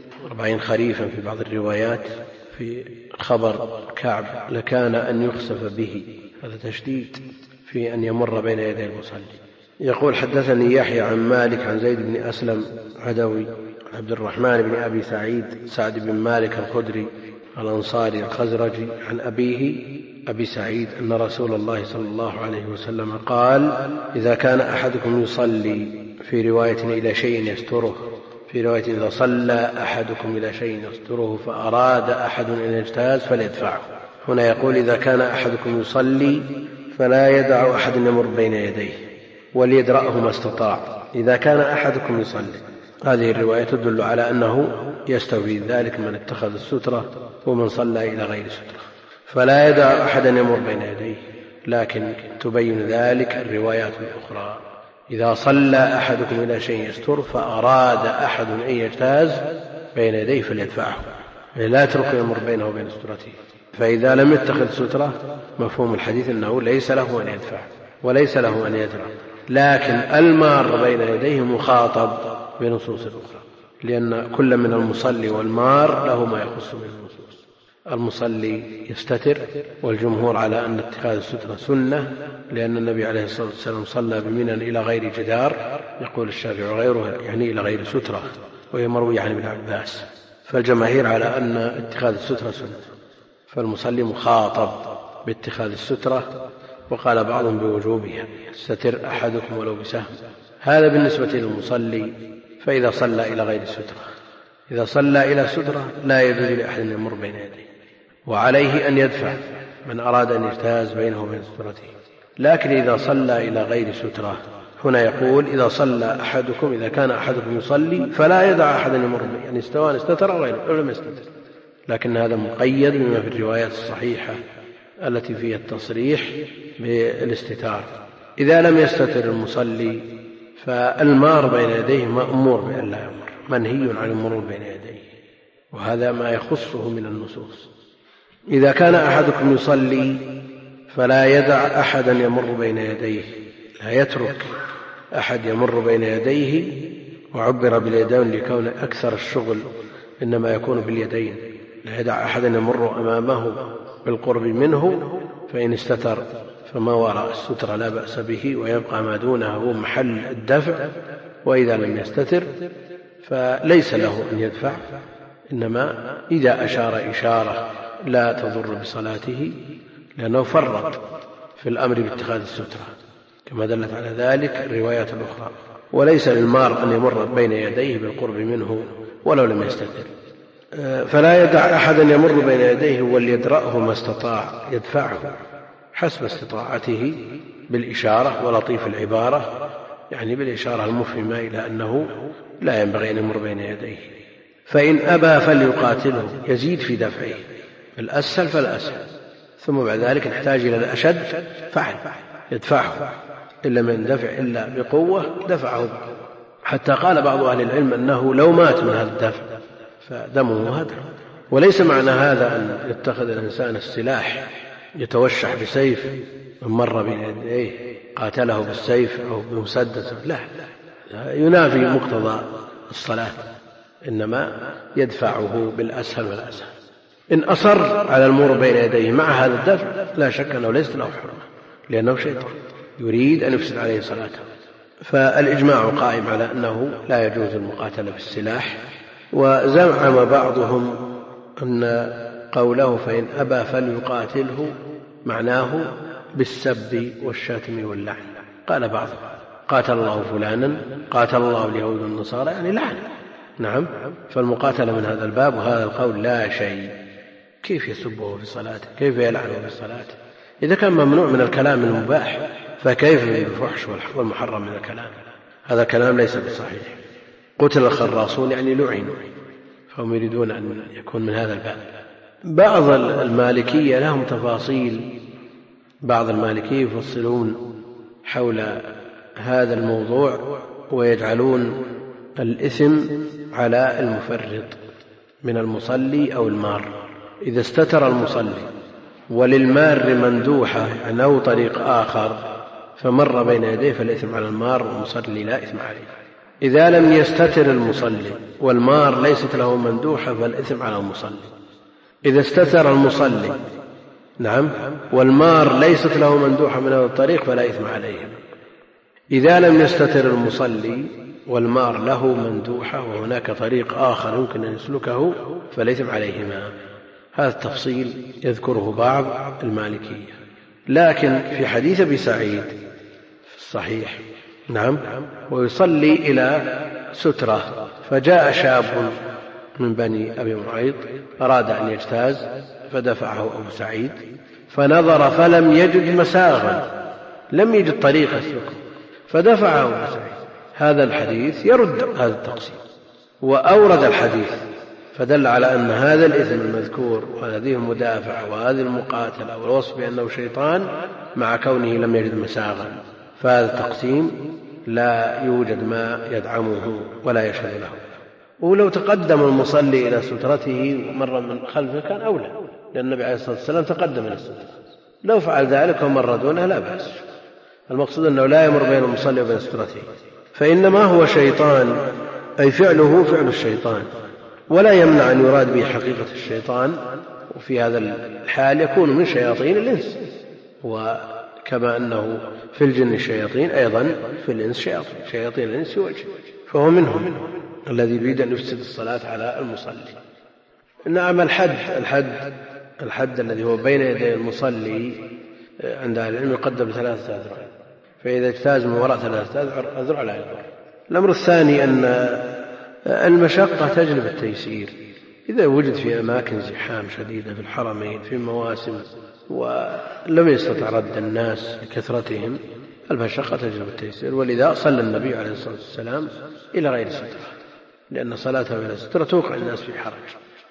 40 خريفا في بعض الروايات. في خبر كعب لكان أن يخسف به، هذا تشديد في أن يمر بين يدي المصلي. يقول: حدثني يحيى عن مالك عن زيد بن أسلم عدوي عبد الرحمن بن أبي سعيد سعد بن مالك الخدري الأنصاري الخزرجي عن أبيه أبي سعيد أن رسول الله صلى الله عليه وسلم قال: إذا كان أحدكم يصلي، في رواية إلى شيء يستره، في رواية إذا صلى أحدكم إلى شيء يستره فأراد أحد أن يجتاز فليدفعه. هنا يقول: إذا كان أحدكم يصلي فلا يدع أحد يمر بين يديه وليدرأه ما استطاع. إذا كان أحدكم يصلي، هذه الرواية تدل على أنه يستوي ذلك من اتخذ السترة ومن صلى إلى غير سترة، فلا يدع أحدا يمر بين يديه. لكن تبين ذلك الروايات الأخرى: إذا صلى أحدكم إلى شيء يستر فأراد أحد أن يجتاز بين يديه فليدفعه، لا يترك يمر بينه وبين سترته. فإذا لم يتخذ سترة، مفهوم الحديث أنه ليس له أن يدفع وليس له أن يدرع، لكن المار بين يديه مخاطب بنصوص الأخرى، لأن كل من المصلي والمار له ما يخص من النصوص. المصلي يستتر، والجمهور على أن اتخاذ السترة سنة، لأن النبي عليه الصلاة والسلام صلى بمنى إلى غير جدار، يقول الشافعي وغيره يعني إلى غير سترة، وهي مروية عن ابن عباس. فالجماهير على أن اتخاذ السترة سنة، فالمصلي مخاطب باتخاذ السترة، وقال بعضهم بوجوبها: يستتر أحدكم ولو بسهم. هذا بالنسبة للمصلي. فإذا صلى إلى غير سترة، إذا صلى إلى سترة لا يجوز لأحد أن يمر بين يديه، وعليه أن يدفع من أراد أن يجتاز بينه وبين سترته. لكن إذا صلى إلى غير سترة، هنا يقول: إذا صلى أحدكم، إذا كان أحدكم يصلي فلا يدع أحدا يمر بين، يعني سواء استتر أو غيره لم يستتر. لكن هذا مقيد بما في الروايات الصحيحة التي فيها التصريح بالاستتار. إذا لم يستتر المصلي فالمار بين يديه مأمور بأن لا يمر، منهي عن المرور بين يديه، وهذا ما يخصه من النصوص. إذا كان أحدكم يصلي فلا يدع أحدا يمر بين يديه، لا يترك أحد يمر بين يديه. وعبر باليدين لكون أكثر الشغل إنما يكون باليدين، لا يدع أحدا يمر أمامه بالقرب منه، فإن استتر فما وراء الستر لا بأس به، ويبقى ما دونه هو محل الدفع. وإذا لم يستتر فليس له أن يدفع، إنما إذا أشار إشارة لا تضر بصلاته لأنه فرط في الأمر باتخاذ السترة كما دلت على ذلك الروايات الأخرى. وليس للمار أن يمر بين يديه بالقرب منه ولو لم يستتر، فلا يدع أحدا يمر بين يديه وليدرأه ما استطاع، يدفعه حسب استطاعته بالإشارة ولطيف العبارة، يعني بالإشارة المفهمة إلى أنه لا ينبغي أن يمر بين يديه. فإن أبى فليقاتله، يزيد في دفعه، الأسهل فالأسهل، ثم بعد ذلك نحتاج إلى الأشد فعل يدفعه، إن لم يندفع إلا بقوة دفعه بقوة، حتى قال بعض أهل العلم أنه لو مات من هذا الدفع فدمه هدر. وليس معنى هذا أن يتخذ الإنسان السلاح يتوشح بسيف من مر بين يديه قاتله بالسيف أو بمسدس، لا، ينافي مقتضى الصلاة، إنما يدفعه بالأسهل والأسهل. إن أصر على المر بين يديه مع هذا الدفع لا شك أنه ليس له حرمة، لأنه شيطان يريد أن يفسد عليه صلاته. فالإجماع قائم على أنه لا يجوز المقاتلة بالسلاح. وزعم بعضهم أن قوله فإن أبى فليقاتله معناه بالسب والشتم واللعن. قال بعضهم قاتل الله فلانا، قاتل الله اليهود والنصارى، يعني لعن. نعم، فالمقاتلة من هذا الباب، وهذا القول لا شيء. كيف يسبه في صلاته؟ كيف يلعنه في صلاته؟ إذا كان ممنوع من الكلام المباح فكيف من الفحش والمحرم من الكلام؟ هذا كلام ليس بصحيح. قتل الخراصون يعني لعنوا، فهم يريدون أن يكون من هذا الباب. بعض المالكية لهم تفاصيل، بعض المالكية يفصلون حول هذا الموضوع ويجعلون الإثم على المفرط من المصلي أو المار. إذا استتر المصلي وللمار مندوحة أو طريق آخر فمر بين يديه فالإثم على المار، والمصلي لا إثم عليه. إذا لم يستتر المصلي والمار ليست له مندوحة فالإثم على المصلي. إذا استتر المصلي نعم والمار ليست له مندوحة من هذا الطريق فلا إثم عليهم. إذا لم يستتر المصلي والمار له مندوحة وهناك طريق آخر يمكن أن يسلكه فالإثم عليهما. هذا التفصيل يذكره بعض المالكية. لكن في حديث أبي سعيد في الصحيح نعم ويصلي إلى سترة، فجاء شاب من بني أبي معيط أراد أن يجتاز فدفعه أبو سعيد، فنظر فلم يجد مساغا، لم يجد طريق يسلكه فدفعه أبو سعيد. هذا الحديث يرد هذا التقسيم، وأورد الحديث فدل على أن هذا الإثم المذكور وهذه المدافعة وهذه المقاتلة والوصف بأنه شيطان مع كونه لم يجد مساغا. فهذا التقسيم لا يوجد ما يدعمه ولا يشهد له. ولو تقدم المصلي إلى سترته ومر من خلفه كان أولى، لأن النبي عليه الصلاة والسلام تقدم إلى السترة. لو فعل ذلك ومر دونه لا بأس. المقصود أنه لا يمر بين المصلي وبين سترته، فإنما هو شيطان، أي فعله فعل الشيطان، ولا يمنع أن يراد به حقيقة الشيطان. وفي هذا الحال يكون من شياطين الإنس، وكما أنه في الجن شياطين أيضا في الإنس شياطين الإنس والجن، فهو منهم الذي يريد أن يفسد الصلاة على المصلي. نعم، الحد الذي هو بين يدي المصلي عند أهل العلم يقدم 3 أذرع، فإذا اجتاز من وراء 3 أذرع لا يضر. الأمر الثاني أن المشقة تجلب التيسير. إذا وجد في أماكن زحام شديدة في الحرمين في مواسم ولم يستطع رد الناس لكثرتهم، المشقة تجلب التيسير. ولذا صلى النبي عليه الصلاة والسلام إلى غير سترة، لأن صلاته إلى سترة توقع الناس في حرج.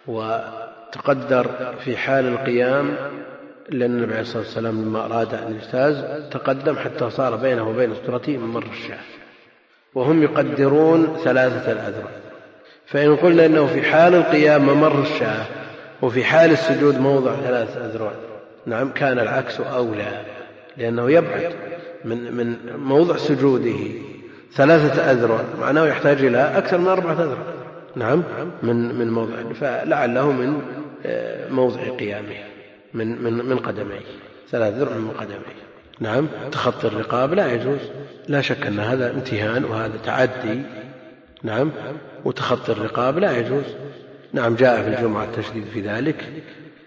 وتقدر في حال القيام، لأن النبي عليه الصلاة والسلام لما أراد أن يجتاز تقدم حتى صار بينه وبين سترته ممر الشاة، وهم يقدرون 3 أذرع. فإن قلنا أنه في حال القيام ممر الشاة وفي حال السجود موضع 3 أذرع، نعم كان العكس أولى، لأنه يبعد من موضع سجوده 3 أذرع، معناه يحتاج إلى أكثر من 4 أذرع، نعم من موضع، فلعله من موضع قيامه من قدميه 3 أذرع من قدميه. نعم، تخطي الرقاب لا يجوز، لا شك أن هذا امتهان وهذا تعدي. نعم، وتخطي الرقاب لا يجوز. نعم، جاء في الجمعة التشديد في ذلك،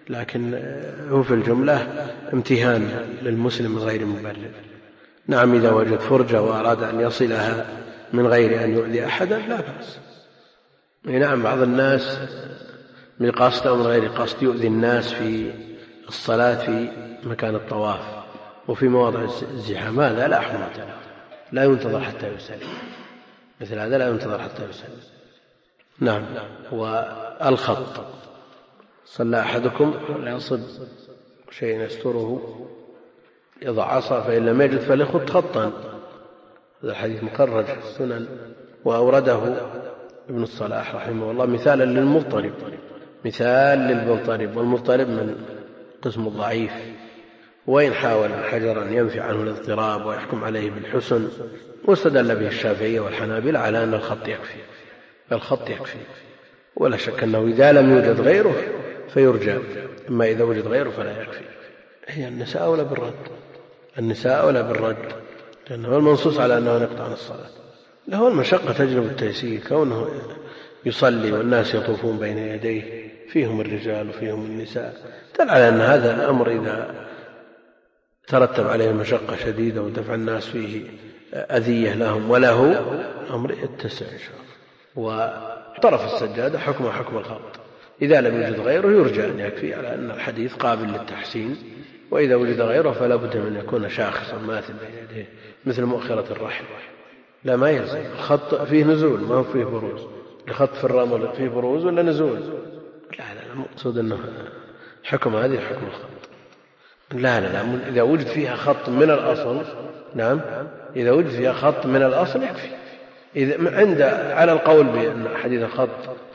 لكن هو في الجملة امتهان للمسلم غير مبرر. نعم إذا وجد فرجة وأراد أن يصلها من غير أن يؤذي أحدا لا بأس. نعم بعض الناس من قصد أو من غير قصد يؤذي الناس في الصلاة في مكان الطواف وفي مواضع الزحام، هذا لا حرمة له، لا ينتظر حتى يسلم، مثل هذا لا ينتظر حتى يسلم. نعم. والخط صلى أحدكم ولا يصب شيء يستره يضع عصا فإن لم يجد فليخط خطا، هذا الحديث مخرج في السنن وأورده ابن الصلاح رحمه الله مثالا للمضطرب، مثال للمضطرب، والمضطرب من قسم الضعيف، وإن حاول حجرا ينفي عنه الاضطراب ويحكم عليه بالحسن، واستدل به الشافعية والحنابلة على أن الخط يكفي، الخط يكفي، ولا شك أنه إذا لم يوجد غيره فيرجى، أما إذا وجد غيره فلا يكفي. هي النساء أولى بالرد، النساء أولى بالرد، لأنه المنصوص على أنه يقطع عن الصلاة، له المشقة تجلب التيسير، كونه يصلي والناس يطوفون بين يديه فيهم الرجال وفيهم النساء، دل على أن هذا الأمر إذا ترتب عليه مشقة شديدة ودفع الناس فيه أذية لهم وله أمر يتسع إن شاء الله. وطرف السجادة حكم الخط، إذا لم يوجد غيره يرجى أن يكفي، على أن الحديث قابل للتحسين، وإذا وجد غيره فلا بد من أن يكون شاخصا ماثل بين يديه مثل مؤخرة الرحل، لا ما يلزم الخط فيه نزول ما هو فيه بروز، الخط في الرمل فيه بروز ولا نزول؟ لا المقصود أنه حكم هذه حكم الخط. لا إذا وجد فيها خط من الأصل، نعم إذا وجد فيها خط من الأصل يكفي. إذا على القول بأن حديث الخط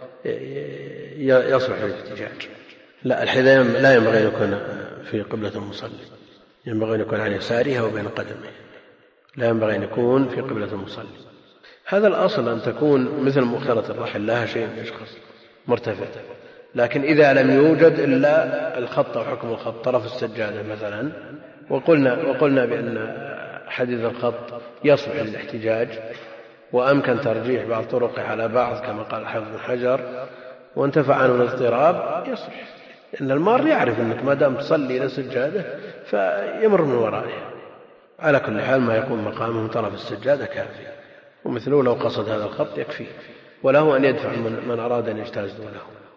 يصلح للاحتجاج، لا الحذاء لا ينبغي أن يكون في قبلة المصلي، ينبغي أن يكون عن يسارها وبين قدمه، لا ينبغي أن يكون في قبلة المصلي. هذا الأصل أن تكون مثل مؤخرة الرحل لها شيء يشخص مرتفع، لكن إذا لم يوجد إلا الخط أو حكم الخط طرف السجادة مثلا، وقلنا بأن حديث الخط يصلح للاحتجاج وأمكن ترجيح بعض طرقه على بعض كما قال الحافظ بن حجر، وانتفع عنه الاضطراب يصلح، لأن المار يعرف أنك ما دام تصلي إلى سجادة فيمر من ورائها. على كل حال ما يكون مقامه من طرف السجادة كافي، ومثله لو قصد هذا الخط يكفي، وله أن يدفع من أراد أن يجتاز دونه.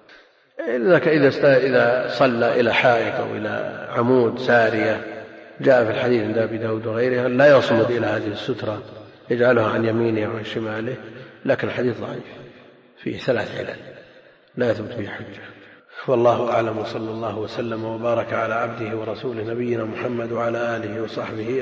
إذا صلى إلى حائط أو إلى عمود سارية، جاء في الحديث عند أبي داود وغيرها لا يصمد إلى هذه السترة، يجعلها عن يمينه وعن شماله، لكن الحديث ضعيف فيه 3 علل لا يثبت فيه حجة. والله أعلم، صلى الله وسلم وبارك على عبده ورسوله نبينا محمد وعلى آله وصحبه